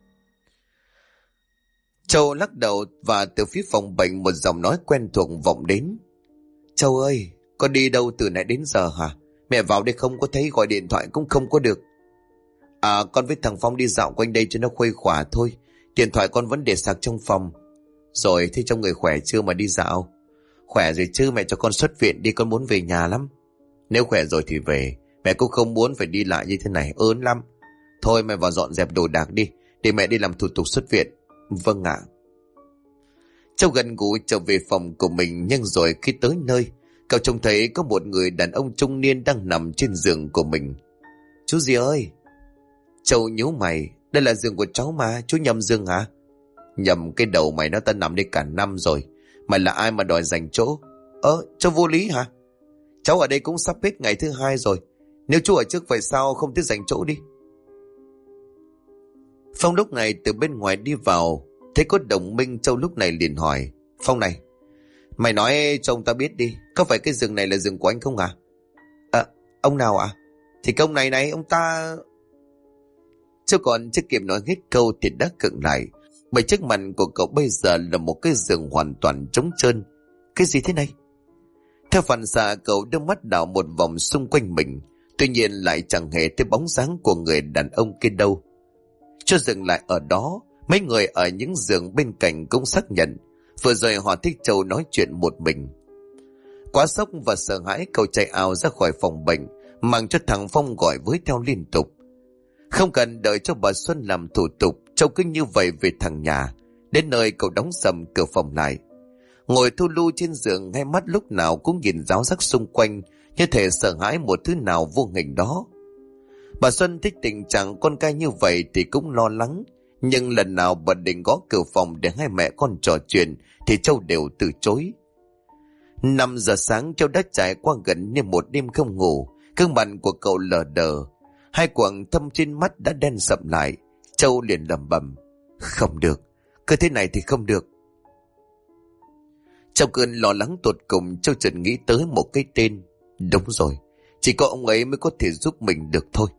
Châu lắc đầu, và từ phía phòng bệnh một giọng nói quen thuộc vọng đến. Châu ơi, con đi đâu từ nãy đến giờ hả? Mẹ vào đây không có thấy, gọi điện thoại cũng không có được. Con với thằng Phong đi dạo quanh đây cho nó khuây khỏa thôi. Điện thoại con vẫn để sạc trong phòng. Rồi, thế trong người khỏe chưa mà đi dạo? Khỏe rồi chứ, mẹ cho con xuất viện đi, con muốn về nhà lắm. Nếu khỏe rồi thì về, mẹ cũng không muốn phải đi lại như thế này, ớn lắm. Thôi mẹ vào dọn dẹp đồ đạc đi, để mẹ đi làm thủ tục xuất viện. Vâng ạ. Châu gần gũi trở về phòng của mình, nhưng rồi khi tới nơi, cậu trông thấy có một người đàn ông trung niên đang nằm trên giường của mình. Chú gì ơi? Châu nhíu mày. Đây là giường của cháu mà, chú nhầm giường hả? Nhầm cái đầu mày, nó ta nằm đây cả năm rồi. Mày là ai mà đòi dành chỗ? Cháu vô lý hả? Cháu ở đây cũng sắp hết ngày thứ 2 rồi. Nếu chú ở trước vậy sao không tiếc dành chỗ đi? Phong lúc này từ bên ngoài đi vào, thấy có đồng minh. Châu lúc này liền hỏi. Phong này, mày nói cho ông ta biết đi, có phải cái giường này là giường của anh không hả? Ông nào ạ? Thì cái ông này ông ta... Châu còn chưa kịp nói hết câu thì đã khựng lại, bởi trước mặt của cậu bây giờ là một cái giường hoàn toàn trống trơn. Cái gì thế này? Theo phản xạ, cậu đưa mắt đảo một vòng xung quanh mình, tuy nhiên lại chẳng hề thấy bóng dáng của người đàn ông kia đâu. Cho dừng lại ở đó, mấy người ở những giường bên cạnh cũng xác nhận vừa rồi họ thấy Châu nói chuyện một mình. Quá sốc và sợ hãi, cậu chạy ào ra khỏi phòng bệnh, mang cho thằng Phong gọi với theo liên tục. Không cần đợi cho bà Xuân làm thủ tục, Châu cứ như vậy về thẳng nhà. Đến nơi cậu đóng sầm cửa phòng lại, ngồi thu lu trên giường, hai mắt lúc nào cũng nhìn ráo rắc xung quanh, như thể sợ hãi một thứ nào vô hình đó. Bà Xuân thích tình trạng con trai như vậy thì cũng lo lắng, nhưng lần nào bà định gõ cửa phòng để hai mẹ con trò chuyện thì Châu đều từ chối. 5 giờ sáng, Châu đã trải qua gần như một đêm không ngủ, gương mặt của cậu lờ đờ. Hai quầng thâm trên mắt đã đen sậm lại. Châu liền lẩm bẩm: không được, cứ thế này thì không được. Trong cơn lo lắng tột cùng, Châu chợt nghĩ tới một cái tên. Đúng rồi, chỉ có ông ấy mới có thể giúp mình được thôi.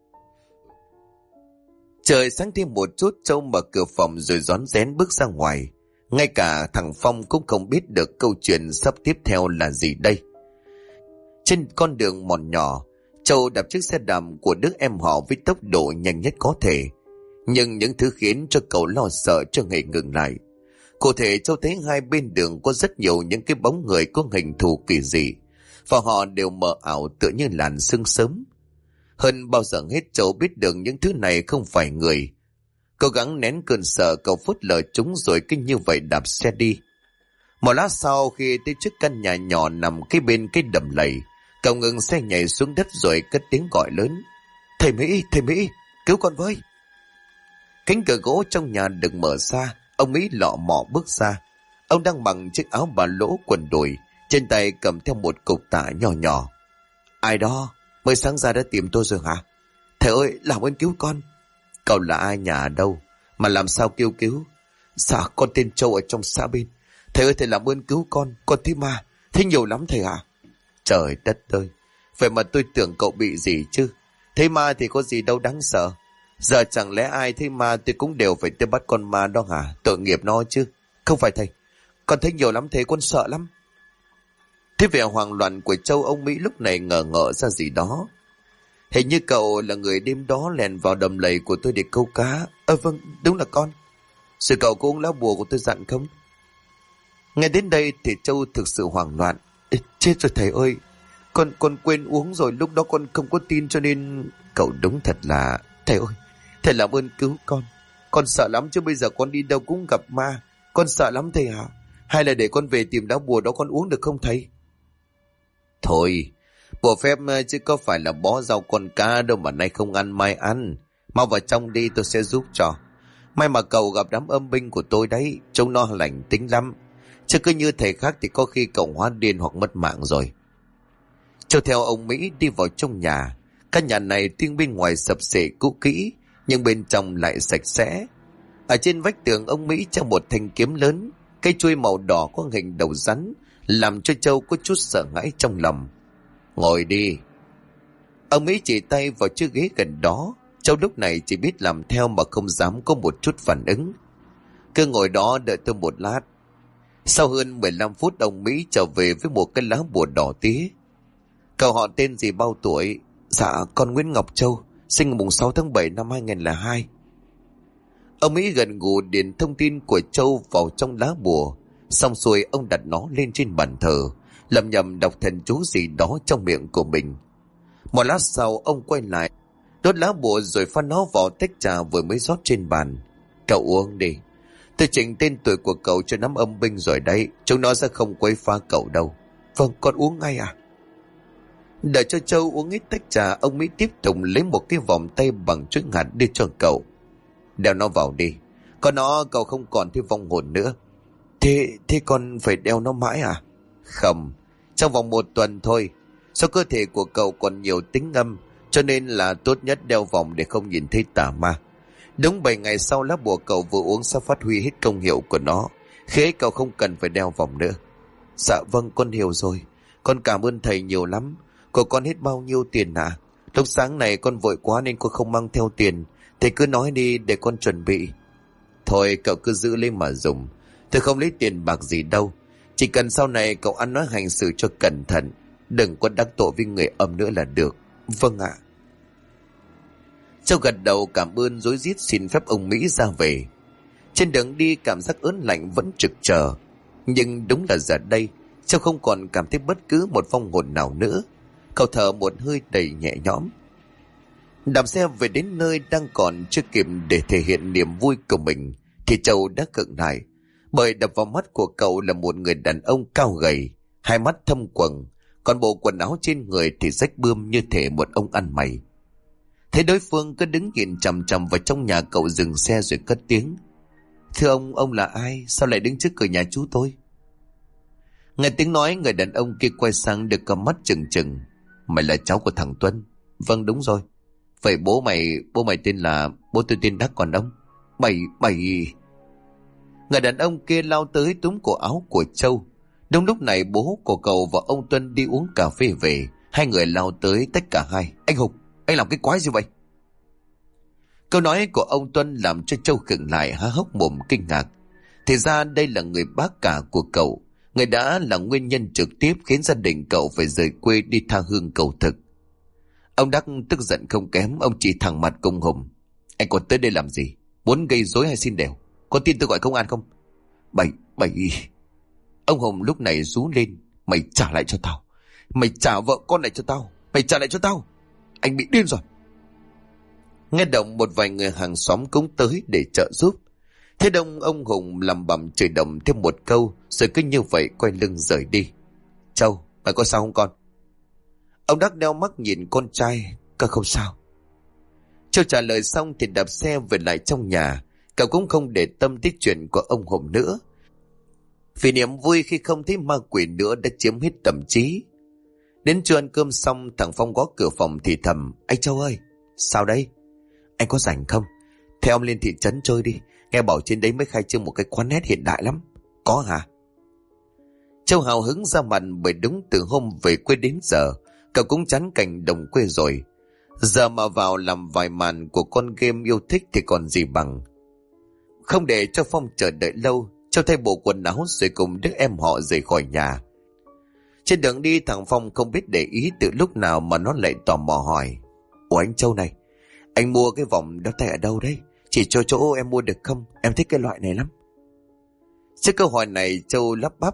Trời sáng thêm một chút, Châu mở cửa phòng rồi rón rén bước ra ngoài. Ngay cả thằng Phong cũng không biết được câu chuyện sắp tiếp theo là gì đây. Trên con đường mòn nhỏ, Châu đạp chiếc xe đạp của đứa em họ với tốc độ nhanh nhất có thể. Nhưng những thứ khiến cho cậu lo sợ chưa hề ngừng lại. Cụ thể, Châu thấy hai bên đường có rất nhiều những cái bóng người có hình thù kỳ dị, và họ đều mờ ảo tựa như làn sương sớm. Hơn bao giờ hết, Châu biết được những thứ này không phải người. Cố gắng nén cơn sợ, cậu phớt lờ chúng rồi cứ như vậy đạp xe đi. Một lát sau, khi tới trước căn nhà nhỏ nằm kế bên cái đầm lầy, cậu ngừng xe nhảy xuống đất rồi cất tiếng gọi lớn: thầy Mỹ, cứu con với. Cánh cửa gỗ trong nhà được mở ra. Ông Mỹ lọ mọ bước ra. Ông đang mặc chiếc áo bà lỗ quần đùi, trên tay cầm theo một cục tạ nhỏ nhỏ. Ai đó? Mới sáng ra đã tìm tôi rồi hả? Thầy ơi, làm ơn cứu con. Cậu là ai, nhà ở đâu, mà làm sao kêu cứu? Dạ, con tên Châu ở trong xã bên. Thầy ơi, thầy làm ơn cứu con thấy ma, thấy nhiều lắm thầy ạ. Trời đất ơi, vậy mà tôi tưởng cậu bị gì chứ. Thấy ma thì có gì đâu đáng sợ. Giờ chẳng lẽ ai thấy ma tôi cũng đều phải tới bắt con ma đó hả? Tội nghiệp nó chứ. Không phải thầy, con thấy nhiều lắm thầy, con sợ lắm. Thế vẻ hoang loạn của Châu, ông Mỹ lúc này ngờ ngợ ra gì đó. Hình như cậu là người đêm đó lèn vào đầm lầy của tôi để câu cá. Vâng, đúng là con. Rồi cậu có uống lá bùa của tôi dặn không? Nghe đến đây thì Châu thực sự hoảng loạn. Chết rồi thầy ơi, con quên uống rồi, lúc đó con không có tin cho nên... Cậu đúng thật là... Thầy ơi, thầy làm ơn cứu con sợ lắm chứ bây giờ con đi đâu cũng gặp ma. Con sợ lắm thầy hả? Hay là để con về tìm lá bùa đó con uống được không thầy? Thôi, bùa phép chứ có phải là bó rau con cá đâu mà nay không ăn mai ăn. Mau vào trong đi, tôi sẽ giúp cho. May mà cậu gặp đám âm binh của tôi đấy, trông nó lành tính lắm. Chứ cứ như thầy khác thì có khi cậu hóa điên hoặc mất mạng rồi. Châu theo ông Mỹ đi vào trong nhà. Căn nhà này tuy bên ngoài sập xệ cũ kỹ, nhưng bên trong lại sạch sẽ. Ở trên vách tường ông Mỹ treo một thanh kiếm lớn, cây chuôi màu đỏ có hình đầu rắn, làm cho Châu có chút sợ hãi trong lòng. Ngồi đi. Ông Mỹ chỉ tay vào chiếc ghế gần đó. Châu lúc này chỉ biết làm theo mà không dám có một chút phản ứng. Cứ ngồi đó đợi tôi một lát. Sau hơn 15 phút ông Mỹ trở về với một cái lá bùa đỏ tía. Cậu họ tên gì, bao tuổi? Dạ, con Nguyễn Ngọc Châu, sinh ngày 6 tháng 7 năm 2002. Ông Mỹ gần gù điền thông tin của Châu vào trong lá bùa. Xong xuôi ông đặt nó lên trên bàn thờ, lẩm nhẩm đọc thần chú gì đó trong miệng của mình. Một lát sau ông quay lại, đốt lá bùa rồi pha nó vào tách trà vừa mới rót trên bàn. Cậu uống đi. Tôi chỉnh tên tuổi của cậu cho đám âm binh rồi đấy, chúng nó sẽ không quấy phá cậu đâu. Vâng, con uống ngay à? Đợi cho Châu uống hết tách trà, ông Mỹ tiếp tục lấy một cái vòng tay bằng chuỗi hạt đưa cho cậu. Đeo nó vào đi, có nó cậu không còn thấy vong hồn nữa. Thế con phải đeo nó mãi à? Không, trong vòng 1 tuần thôi. Do cơ thể của cậu còn nhiều tính âm, cho nên là tốt nhất đeo vòng để không nhìn thấy tà ma. Đúng 7 ngày sau lá bùa cậu vừa uống sẽ phát huy hết công hiệu của nó, khi ấy cậu không cần phải đeo vòng nữa. Dạ vâng, con hiểu rồi. Con cảm ơn thầy nhiều lắm. Của con hết bao nhiêu tiền ạ? Lúc sáng này con vội quá nên con không mang theo tiền. Thầy cứ nói đi để con chuẩn bị. Thôi cậu cứ giữ lấy mà dùng. Tôi không lấy tiền bạc gì đâu. Chỉ cần sau này cậu ăn nói hành xử cho cẩn thận, đừng có đắc tội với người âm nữa là được. Vâng ạ. Châu gật đầu cảm ơn rối rít xin phép ông Mỹ ra về. Trên đường đi cảm giác ớn lạnh vẫn trực chờ. Nhưng đúng là giờ đây Châu không còn cảm thấy bất cứ một vong hồn nào nữa. Cậu thở một hơi đầy nhẹ nhõm. Đạp xe về đến nơi đang còn chưa kịp để thể hiện niềm vui của mình thì Châu đã khựng lại, bởi đập vào mắt của cậu là một người đàn ông cao gầy, hai mắt thâm quầng, còn bộ quần áo trên người thì rách bươm như thể một ông ăn mày. Thấy đối phương cứ đứng nhìn chằm chằm vào trong nhà, cậu dừng xe rồi cất tiếng. Thưa ông là ai? Sao lại đứng trước cửa nhà chú tôi? Nghe tiếng nói, người đàn ông kia quay sang được cặp mắt trừng trừng. Mày là cháu của thằng Tuấn? Vâng đúng rồi. Vậy bố mày tên là... Bố tôi tên Đắc, còn ông? Bảy... Người đàn ông kia lao tới túm cổ áo của Châu. Đúng lúc này bố của cậu và ông Tuân đi uống cà phê về. Hai người lao tới tách cả hai. Anh Hùng, anh làm cái quái gì vậy? Câu nói của ông Tuân làm cho Châu khựng lại, há hốc mồm kinh ngạc. Thì ra đây là người bác cả của cậu, người đã là nguyên nhân trực tiếp khiến gia đình cậu phải rời quê đi tha hương cầu thực. Ông Đắc tức giận không kém, ông chỉ thẳng mặt cùng Hùng. Anh còn tới đây làm gì? Muốn gây rối hay xin đều? Có tin tôi gọi công an không? Bảy... Ông Hùng lúc này rú lên. Mày trả lại cho tao. Mày trả vợ con lại cho tao. Mày trả lại cho tao. Anh bị điên rồi. Nghe động một vài người hàng xóm cũng tới để trợ giúp. Thế đông ông Hùng lầm bầm chửi đồng thêm một câu, rồi cứ như vậy quay lưng rời đi. Châu, mày có sao không con? Ông Đắc đeo mắt nhìn con trai. Con không sao. Châu trả lời xong thì đạp xe về lại trong nhà. Cậu cũng không để tâm tới chuyện của ông Hùng nữa, vì niềm vui khi không thấy ma quỷ nữa đã chiếm hết tâm trí. Đến trưa ăn cơm xong, thằng Phong gõ cửa phòng thì thầm. Anh Châu ơi, sao đây? Anh có rảnh không? Theo ông lên thị trấn chơi đi. Nghe bảo trên đấy mới khai trương một cái quán net hiện đại lắm. Có hả? Châu hào hứng ra mặt, bởi đúng từ hôm về quê đến giờ cậu cũng chán cảnh đồng quê rồi. Giờ mà vào làm vài màn của con game yêu thích thì còn gì bằng. Không để cho Phong chờ đợi lâu, Châu thay bộ quần áo rồi cùng đứa em họ rời khỏi nhà. Trên đường đi, thằng Phong không biết để ý từ lúc nào mà nó lại tò mò hỏi. Ủa anh Châu này, anh mua cái vòng đeo tay ở đâu đấy? Chỉ cho chỗ em mua được không? Em thích cái loại này lắm. Trước câu hỏi này, Châu lắp bắp.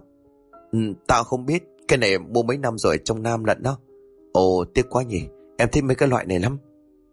Tao không biết, cái này mua mấy năm rồi, trong Nam lận đó. Ồ, tiếc quá nhỉ, em thích mấy cái loại này lắm.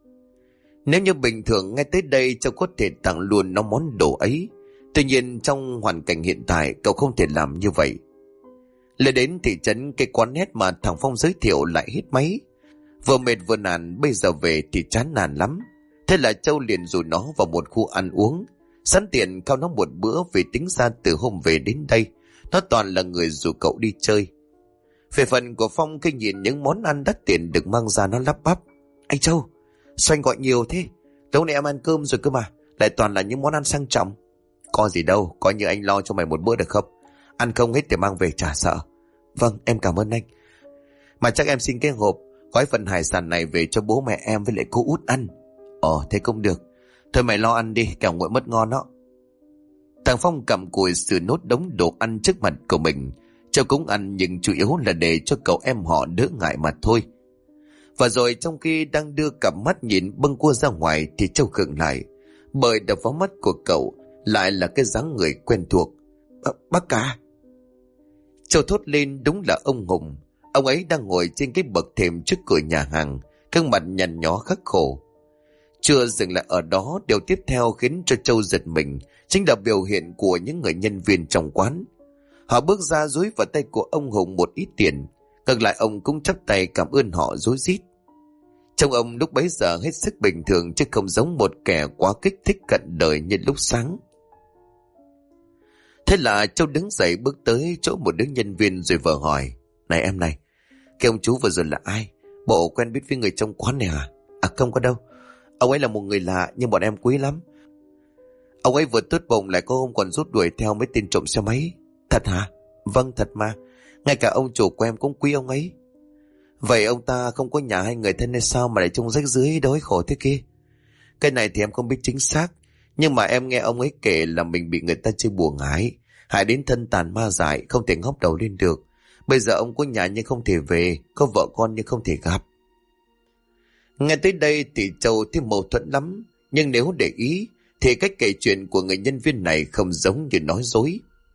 Nếu như bình thường ngay tới đây Châu có thể tặng luôn nó món đồ ấy. Tuy nhiên trong hoàn cảnh hiện tại cậu không thể làm như vậy. Lên đến thị trấn, cái quán net mà thằng Phong giới thiệu lại hết máy. Vừa mệt vừa nản, bây giờ về thì chán nản lắm. Thế là Châu liền rủ nó vào một khu ăn uống, sẵn tiện cao nó một bữa, vì tính ra từ hôm về đến đây nó toàn là người rủ cậu đi chơi. Về phần của Phong, khi nhìn những món ăn đắt tiền được mang ra, nó lắp bắp. Anh Châu, sao anh gọi nhiều thế? Lâu nay em ăn cơm rồi cơ mà, lại toàn là những món ăn sang trọng. Có gì đâu, coi như anh lo cho mày một bữa được không? Ăn không hết thì mang về chả sợ. Vâng, em cảm ơn anh. Mà chắc em xin cái hộp gói phần hải sản này về cho bố mẹ em với lại cô út ăn. Thế cũng được. Thôi mày lo ăn đi, kẻo nguội mất ngon đó. Thằng Phong cầm cùi sửa nốt đống đồ ăn trước mặt của mình. Châu cũng ăn, nhưng chủ yếu là để cho cậu em họ đỡ ngại mà thôi. Và rồi trong khi đang đưa cặp mắt nhìn bâng cua ra ngoài thì Châu khựng lại, bởi đập vào mắt của cậu lại là cái dáng người quen thuộc. Bác cả. Châu thốt lên, đúng là ông Hùng. Ông ấy đang ngồi trên cái bậc thềm trước cửa nhà hàng, gương mặt nhăn nhó khắc khổ. Chưa dừng lại ở đó, điều tiếp theo khiến cho Châu giật mình chính là biểu hiện của những người nhân viên trong quán. Họ bước ra dúi vào tay của ông Hùng một ít tiền, ngược lại ông cũng chắp tay cảm ơn họ rối rít. Trông ông lúc bấy giờ hết sức bình thường, chứ không giống một kẻ quá kích thích cận đời như lúc sáng. Thế là Châu đứng dậy bước tới chỗ một đứa nhân viên rồi vờ hỏi. Này em này, cái ông chú vừa rồi là ai? Bộ quen biết với người trong quán này à? À không có đâu, ông ấy là một người lạ nhưng bọn em quý lắm. Ông ấy vừa tốt bụng, lại có hôm còn rút đuổi theo mấy tên trộm xe máy. Thật hả? Vâng thật mà, ngay cả ông chủ của em cũng quý ông ấy. Vậy ông ta không có nhà hay người thân hay sao mà lại trông rách rưới đói khổ thế kia? Cái này thì em không biết chính xác, nhưng mà em nghe ông ấy kể là mình bị người ta chơi bùa ngải, hại đến thân tàn ma dại, không thể ngóc đầu lên được. Bây giờ ông có nhà nhưng không thể về, có vợ con nhưng không thể gặp. Nghe tới đây thì Châu thấy mâu thuẫn lắm, nhưng nếu để ý thì cách kể chuyện của người nhân viên này không giống như nói dối.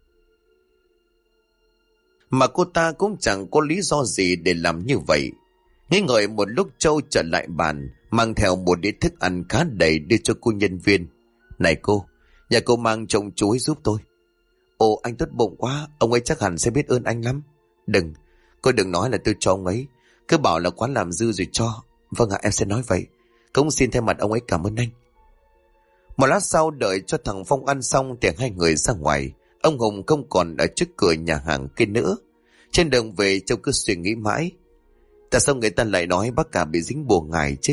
Mà cô ta cũng chẳng có lý do gì để làm như vậy. Nghĩ ngợi một lúc, Châu trở lại bàn, mang theo một đĩa thức ăn khá đầy đưa cho cô nhân viên. Này cô, nhà cô mang trồng chuối giúp tôi. Ồ, anh tốt bụng quá, ông ấy chắc hẳn sẽ biết ơn anh lắm. Đừng, cô đừng nói là tôi cho ông ấy, cứ bảo là quán làm dư rồi cho. Vâng ạ, em sẽ nói vậy. Cũng xin thay mặt ông ấy cảm ơn anh. Một lát sau, đợi cho thằng Phong ăn xong thì hai người ra ngoài. Ông Hùng không còn ở trước cửa nhà hàng kia nữa. Trên đường về, Châu cứ suy nghĩ mãi. Tại sao người ta lại nói bác cả bị dính bùa ngải chứ?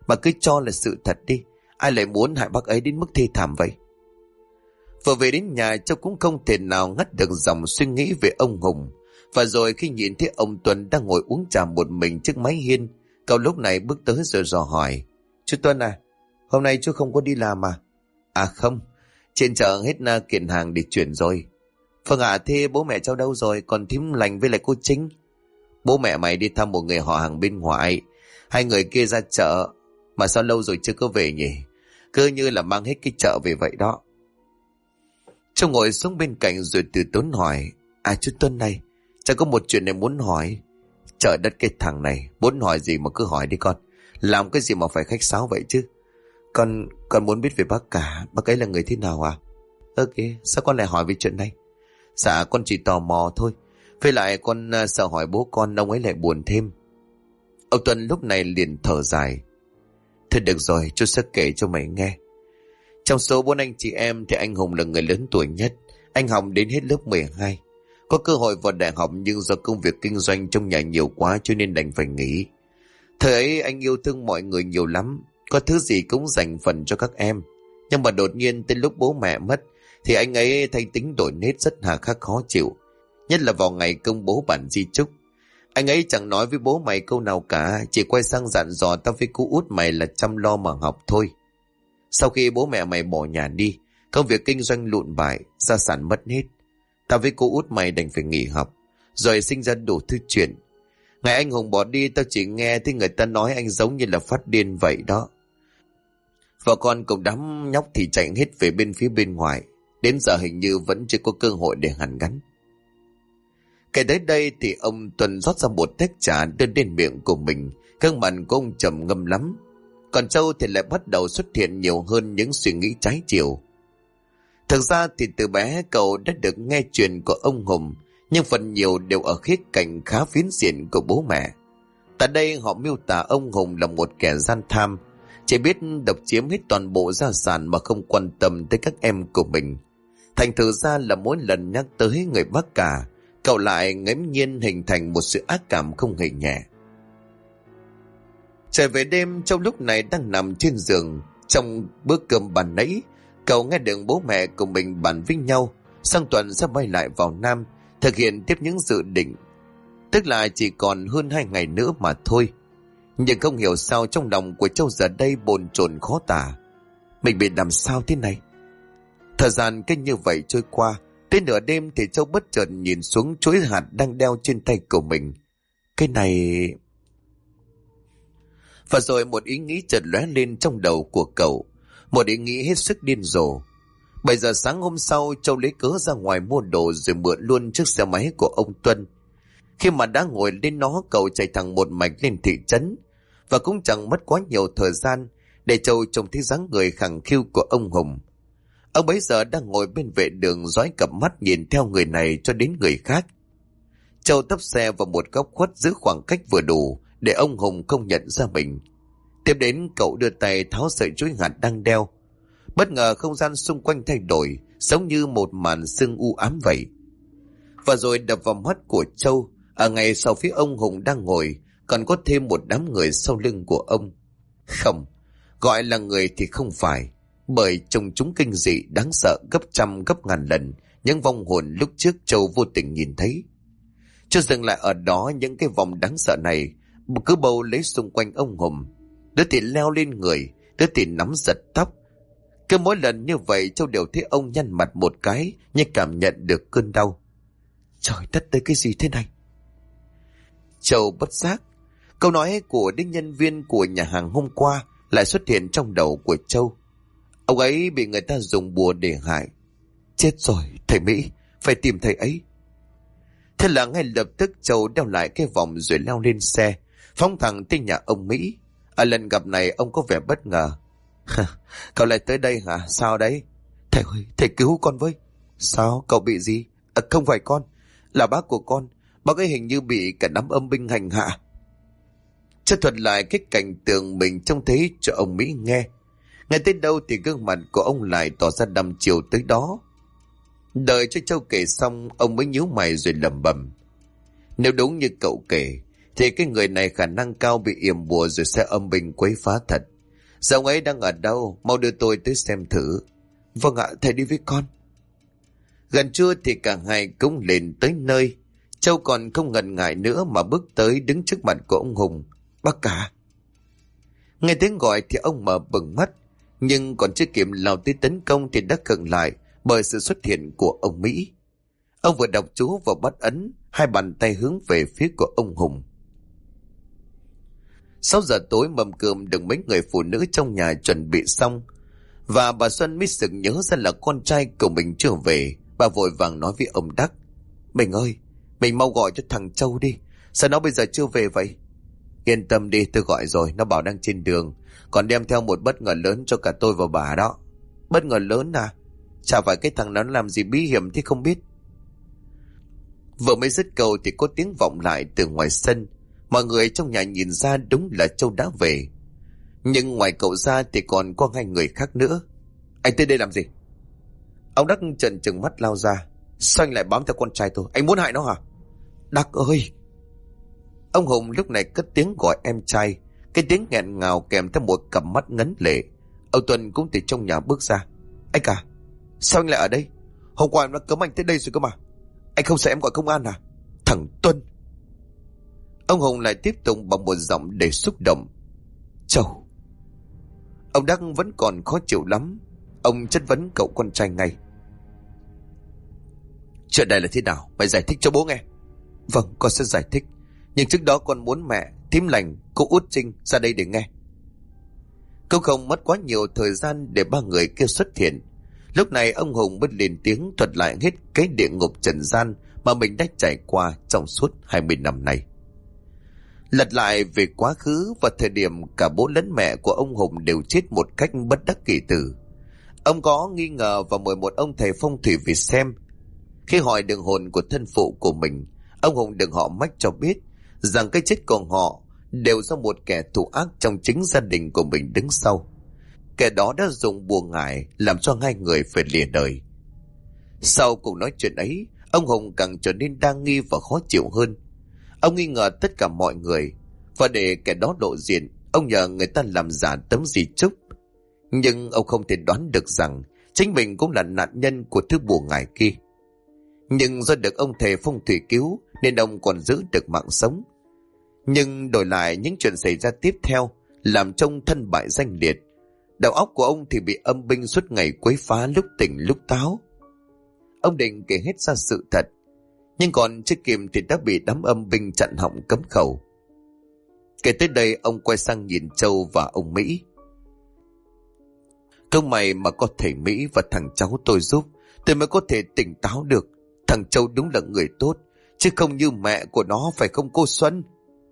Mà cứ cho là sự thật đi. Ai lại muốn hại bác ấy đến mức thê thảm vậy? Vừa về đến nhà, Châu cũng không thể nào ngắt được dòng suy nghĩ về ông Hùng. Và rồi khi nhìn thấy ông Tuấn đang ngồi uống trà một mình trước mái hiên, cậu lúc này bước tới rồi dò hỏi: Chú Tuấn à, hôm nay chú không có đi làm à? À không, trên chợ hết kiện hàng để chuyển rồi. Vâng ạ, thế bố mẹ cháu đâu rồi? Còn thím Lành với lại cô Chính? Bố mẹ mày đi thăm một người họ hàng bên ngoài. Hai người kia ra chợ. Mà sao lâu rồi chưa có về nhỉ? Cứ như là mang hết cái chợ về vậy đó. Châu ngồi xuống bên cạnh rồi từ tốn hỏi: À chú Tuấn này, cháu có một chuyện này muốn hỏi. Trời đất, cái thằng này muốn hỏi gì mà cứ hỏi đi con. Làm cái gì mà phải khách sáo vậy chứ? Con muốn biết về bác cả. Bác ấy là người thế nào à? Ok, sao con lại hỏi về chuyện này? Dạ con chỉ tò mò thôi. Với lại con sợ hỏi bố con ông ấy lại buồn thêm. Ông Tuấn lúc này liền thở dài: Thôi được rồi, chú sẽ kể cho mày nghe. Trong số 4 anh chị em thì anh Hùng là người lớn tuổi nhất. Anh học đến hết lớp 12. Có cơ hội vào đại học nhưng do công việc kinh doanh trong nhà nhiều quá cho nên đành phải nghỉ. Thời ấy anh yêu thương mọi người nhiều lắm, có thứ gì cũng dành phần cho các em. Nhưng mà đột nhiên tới lúc bố mẹ mất thì anh ấy thay tính đổi nết rất hà khắc khó chịu. Nhất là vào ngày công bố bản di chúc. Anh ấy chẳng nói với bố mày câu nào cả, chỉ quay sang dặn dò tao với cô út mày là chăm lo mà học thôi. Sau khi bố mẹ mày bỏ nhà đi, công việc kinh doanh lụn bại, gia sản mất hết. Tao với cô út mày đành phải nghỉ học, rồi sinh ra đủ thứ chuyện. Ngày anh Hùng bỏ đi, tao chỉ nghe thấy người ta nói anh giống như là phát điên vậy đó. Vợ con cùng đám nhóc thì chạy hết về bên phía bên ngoài. Đến giờ hình như vẫn chưa có cơ hội để hàn gắn. Kể tới đây thì ông Tuấn rót ra một tách trà đưa đến miệng của mình. Gương mặt của ông trầm ngâm lắm. Còn Châu thì lại bắt đầu xuất hiện nhiều hơn những suy nghĩ trái chiều. Thực ra thì từ bé cậu đã được nghe chuyện của ông Hùng, nhưng phần nhiều đều ở khía cạnh khá phiến diện của bố mẹ. Tại đây họ miêu tả ông Hùng là một kẻ gian tham, chỉ biết độc chiếm hết toàn bộ gia sản mà không quan tâm tới các em của mình. Thành thử ra là mỗi lần nhắc tới người bác cả, cậu lại ngẫm nhiên hình thành một sự ác cảm không hề nhẹ. Trời về đêm, Châu lúc này đang nằm trên giường. Trong bữa cơm bàn nãy, cậu nghe được bố mẹ của mình bàn với nhau sang tuần sẽ bay lại vào Nam thực hiện tiếp những dự định, tức là chỉ còn hơn 2 ngày nữa mà thôi. Nhưng không hiểu sao trong lòng của Châu giờ đây bồn chồn khó tả. Mình bị làm sao thế này? Thời gian cứ như vậy trôi qua. Tới nửa đêm thì Châu bất chợt nhìn xuống chuỗi hạt đang đeo trên tay của mình. Cái này... Và rồi một ý nghĩ chợt lóe lên trong đầu của cậu. Một ý nghĩ hết sức điên rồ. 7 giờ sáng hôm sau, Châu lấy cớ ra ngoài mua đồ rồi mượn luôn chiếc xe máy của ông Tuân. Khi mà đã ngồi lên nó, cậu chạy thẳng một mạch lên thị trấn. Và cũng chẳng mất quá nhiều thời gian để Châu trông thấy dáng người khẳng khiu của ông Hùng. Ông bấy giờ đang ngồi bên vệ đường dõi cặp mắt nhìn theo người này cho đến người khác. Châu tấp xe vào một góc khuất giữ khoảng cách vừa đủ để ông Hùng không nhận ra mình. Tiếp đến cậu đưa tay tháo sợi chuỗi hạt đang đeo. Bất ngờ không gian xung quanh thay đổi, giống như một màn sương u ám vậy. Và rồi đập vào mắt của Châu, ở ngay sau phía ông Hùng đang ngồi, còn có thêm một đám người sau lưng của ông. Không, gọi là người thì không phải, bởi trông chúng kinh dị đáng sợ gấp trăm gấp ngàn lần những vong hồn lúc trước Châu vô tình nhìn thấy. Chưa dừng lại ở đó, những cái vòng đáng sợ này cứ bầu lấy xung quanh ông Hùng. Đứa thì leo lên người, đứa thì nắm giật tóc. Cứ mỗi lần như vậy Châu đều thấy ông nhăn mặt một cái, như cảm nhận được cơn đau. Trời đất ơi, cái gì thế này? Châu bất giác, câu nói của đích nhân viên của nhà hàng hôm qua lại xuất hiện trong đầu của Châu. Ông ấy bị người ta dùng bùa để hại. Chết rồi, thầy Mỹ, phải tìm thầy ấy. Thế là ngay lập tức Châu đeo lại cái vòng rồi leo lên xe, phóng thẳng tới nhà ông Mỹ. Ở lần gặp này ông có vẻ bất ngờ. Cậu lại tới đây hả? Sao đấy? Thầy ơi, thầy cứu con với. Sao? Cậu bị gì? Không phải con, là bác của con. Bác ấy hình như bị cả đám âm binh hành hạ. Cho thuật lại cái cảnh tượng mình trông thấy cho ông Mỹ nghe. Nghe tới đâu thì gương mặt của ông lại tỏ ra đăm chiều tới đó. Đợi cho Châu kể xong, ông mới nhíu mày rồi lẩm bẩm. Nếu đúng như cậu kể thì cái người này khả năng cao bị yểm bùa rồi sẽ âm binh quấy phá thật. Dạ ông ấy đang ở đâu? Mau đưa tôi tới xem thử. Vâng ạ, thầy đi với con. Gần trưa thì cả hai cũng lên tới nơi. Châu còn không ngần ngại nữa mà bước tới đứng trước mặt của ông Hùng. Bác cả. Nghe tiếng gọi thì ông mở bừng mắt, nhưng còn chưa kịp lao tới tấn công thì đã khựng lại bởi sự xuất hiện của ông Mỹ. Ông vừa đọc chú vừa bắt ấn, hai bàn tay hướng về phía của ông Hùng. 6 giờ tối mâm cơm được mấy người phụ nữ trong nhà chuẩn bị xong, và bà Xuân mới sực nhớ ra là con trai của mình chưa về. Bà vội vàng nói với ông Đắc: Mình ơi, mình mau gọi cho thằng Châu đi. Sao nó bây giờ chưa về vậy? Yên tâm đi, tôi gọi rồi, nó bảo đang trên đường, còn đem theo một bất ngờ lớn cho cả tôi và bà đó. Bất ngờ lớn à? Chả phải cái thằng nó làm gì bí hiểm thế không biết. Vừa mới dứt câu thì có tiếng vọng lại từ ngoài sân. Mọi người trong nhà nhìn ra đúng là Châu đã về. Nhưng ngoài cậu ra thì còn có 2 người khác nữa. Anh tới đây làm gì? Ông Đắc trợn trừng mắt lao ra. Sao anh lại bám theo con trai tôi? Anh muốn hại nó hả? Đắc ơi! Ông Hùng lúc này cất tiếng gọi em trai, cái tiếng nghẹn ngào kèm theo một cặp mắt ngấn lệ. Ông Tuân cũng từ trong nhà bước ra. Anh cả, sao anh lại ở đây? Hôm qua em đã cấm anh tới đây rồi cơ mà. Anh không sợ em gọi công an à? Thằng Tuân! Ông Hùng lại tiếp tục bằng một giọng đầy xúc động. Châu! Ông Đắc vẫn còn khó chịu lắm. Ông chất vấn cậu con trai ngay. Chuyện này là thế nào? Mày giải thích cho bố nghe. Vâng, con sẽ giải thích. Nhưng trước đó con muốn mẹ, thím Lành, cô Út Trinh ra đây để nghe. Câu không mất quá nhiều thời gian để 3 người kia xuất hiện. Lúc này ông Hùng mới lên tiếng thuật lại hết cái địa ngục trần gian mà mình đã trải qua trong suốt 20 năm nay. Lật lại về quá khứ và thời điểm cả bố lẫn mẹ của ông Hùng đều chết một cách bất đắc kỳ tử. Ông có nghi ngờ và mời một ông thầy phong thủy về xem. Khi hỏi đường hồn của thân phụ của mình, ông Hùng được họ mách cho biết rằng cái chết của họ đều do một kẻ thù ác trong chính gia đình của mình đứng sau. Kẻ đó đã dùng bùa ngải làm cho 2 người phải lìa đời. Sau cuộc nói chuyện ấy, ông Hùng càng trở nên đa nghi và khó chịu hơn. Ông nghi ngờ tất cả mọi người, và để kẻ đó lộ diện, ông nhờ người ta làm giả tấm di chúc. Nhưng ông không thể đoán được rằng chính mình cũng là nạn nhân của thứ bùa ngải kia. Nhưng do được ông thầy phong thủy cứu nên ông còn giữ được mạng sống. Nhưng đổi lại những chuyện xảy ra tiếp theo làm trông thân bại danh liệt. Đầu óc của ông thì bị âm binh suốt ngày quấy phá, lúc tỉnh lúc táo. Ông định kể hết ra sự thật, nhưng còn chưa kịp thì đã bị đám âm binh chặn họng cấm khẩu. Kể tới đây ông quay sang nhìn Châu và ông Mỹ. Không may mà có thầy Mỹ và thằng cháu tôi giúp, tôi mới có thể tỉnh táo được. Thằng Châu đúng là người tốt, chứ không như mẹ của nó, phải không cô Xuân?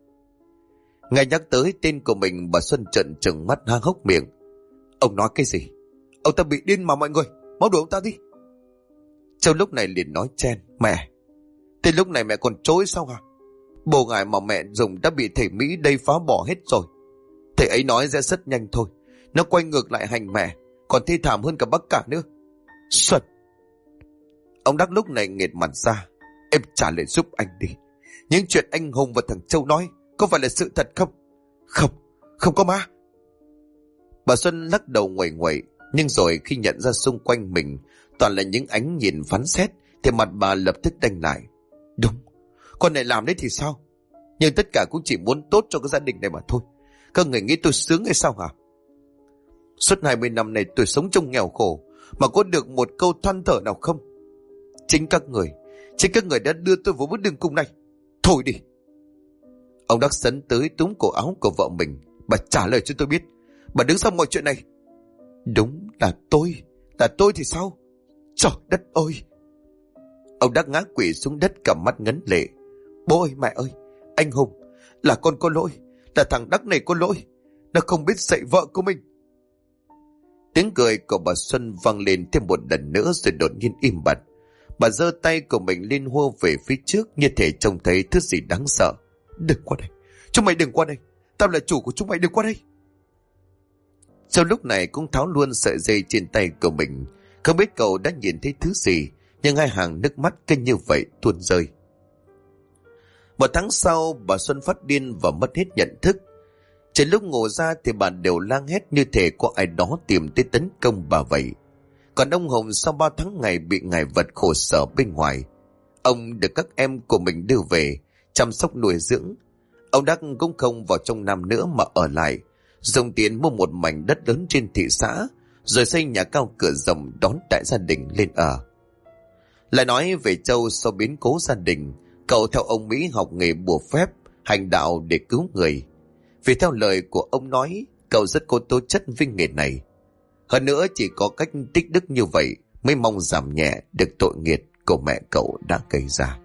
Ngay nhắc tới tên của mình, bà Xuân trợn trừng mắt há hốc miệng. Ông nói cái gì? Ông ta bị điên mà mọi người, mau đuổi ông ta đi. Châu lúc này liền nói chen. Mẹ, thế lúc này mẹ còn chối sao hả? Bồ ngài mà mẹ dùng đã bị thầy Mỹ đây phá bỏ hết rồi. Thầy ấy nói sẽ rất nhanh thôi, nó quay ngược lại hành mẹ, còn thê thảm hơn cả bác cả nữa. Xuân! Ông Đắc lúc này nghệt mặt ra. Em trả lời giúp anh đi. Những chuyện anh Hùng và thằng Châu nói có phải là sự thật không? Không, không có ma. Bà Xuân lắc đầu nguậy nguậy, nhưng rồi khi nhận ra xung quanh mình toàn là những ánh nhìn phán xét thì mặt bà lập tức đanh lại. Đúng, con này làm đấy thì sao? Nhưng tất cả cũng chỉ muốn tốt cho cái gia đình này mà thôi. Các người nghĩ tôi sướng hay sao hả? Suốt 20 năm này tôi sống trong nghèo khổ mà có được một câu than thở nào không? Chính các người đã đưa tôi vào bước đường cùng này. Thôi đi. Ông Đắc sấn tới túm cổ áo của vợ mình. Bà trả lời cho tôi biết, bà đứng sau mọi chuyện này. Đúng là tôi thì sao? Trời đất ơi! Ông Đắc ngã quỵ xuống đất, cầm mắt ngấn lệ. Bố ơi, mẹ ơi, anh Hùng, là con có lỗi, là thằng Đắc này có lỗi, nó không biết dạy vợ của mình. Tiếng cười của bà Xuân vang lên thêm một lần nữa rồi đột nhiên im bặt. Bà giơ tay của mình lên hô về phía trước như thể trông thấy thứ gì đáng sợ. Đừng qua đây, chúng mày đừng qua đây, tao là chủ của chúng mày, đừng qua đây. Sau lúc này cũng tháo luôn sợi dây trên tay của mình. Không biết cậu đã nhìn thấy thứ gì, nhưng 2 hàng nước mắt cứ như vậy tuôn rơi. 1 tháng sau, bà Xuân phát điên và mất hết nhận thức. Trên lúc ngủ ra thì bà đều lang hét như thể có ai đó tìm tới tấn công bà vậy. Còn ông Hùng sau 3 tháng ngày bị ngài vật khổ sở bên ngoài, ông được các em của mình đưa về chăm sóc nuôi dưỡng. Ông Đắc cũng không vào trong Nam nữa mà ở lại, dùng tiền mua một mảnh đất lớn trên thị xã, rồi xây nhà cao cửa rộng đón đại gia đình lên ở. Lại nói về Châu, sau biến cố gia đình, cậu theo ông Mỹ học nghề bùa phép, hành đạo để cứu người. Vì theo lời của ông nói, cậu rất có tố chất với nghề này. Hơn nữa chỉ có cách tích đức như vậy mới mong giảm nhẹ được tội nghiệp của mẹ cậu đã gây ra.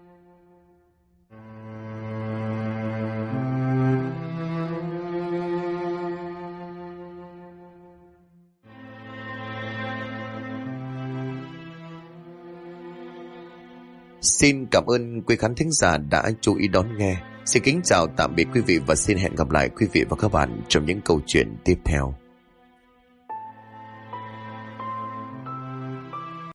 Xin cảm ơn quý khán thính giả đã chú ý đón nghe. Xin kính chào tạm biệt quý vị và xin hẹn gặp lại quý vị và các bạn trong những câu chuyện tiếp theo.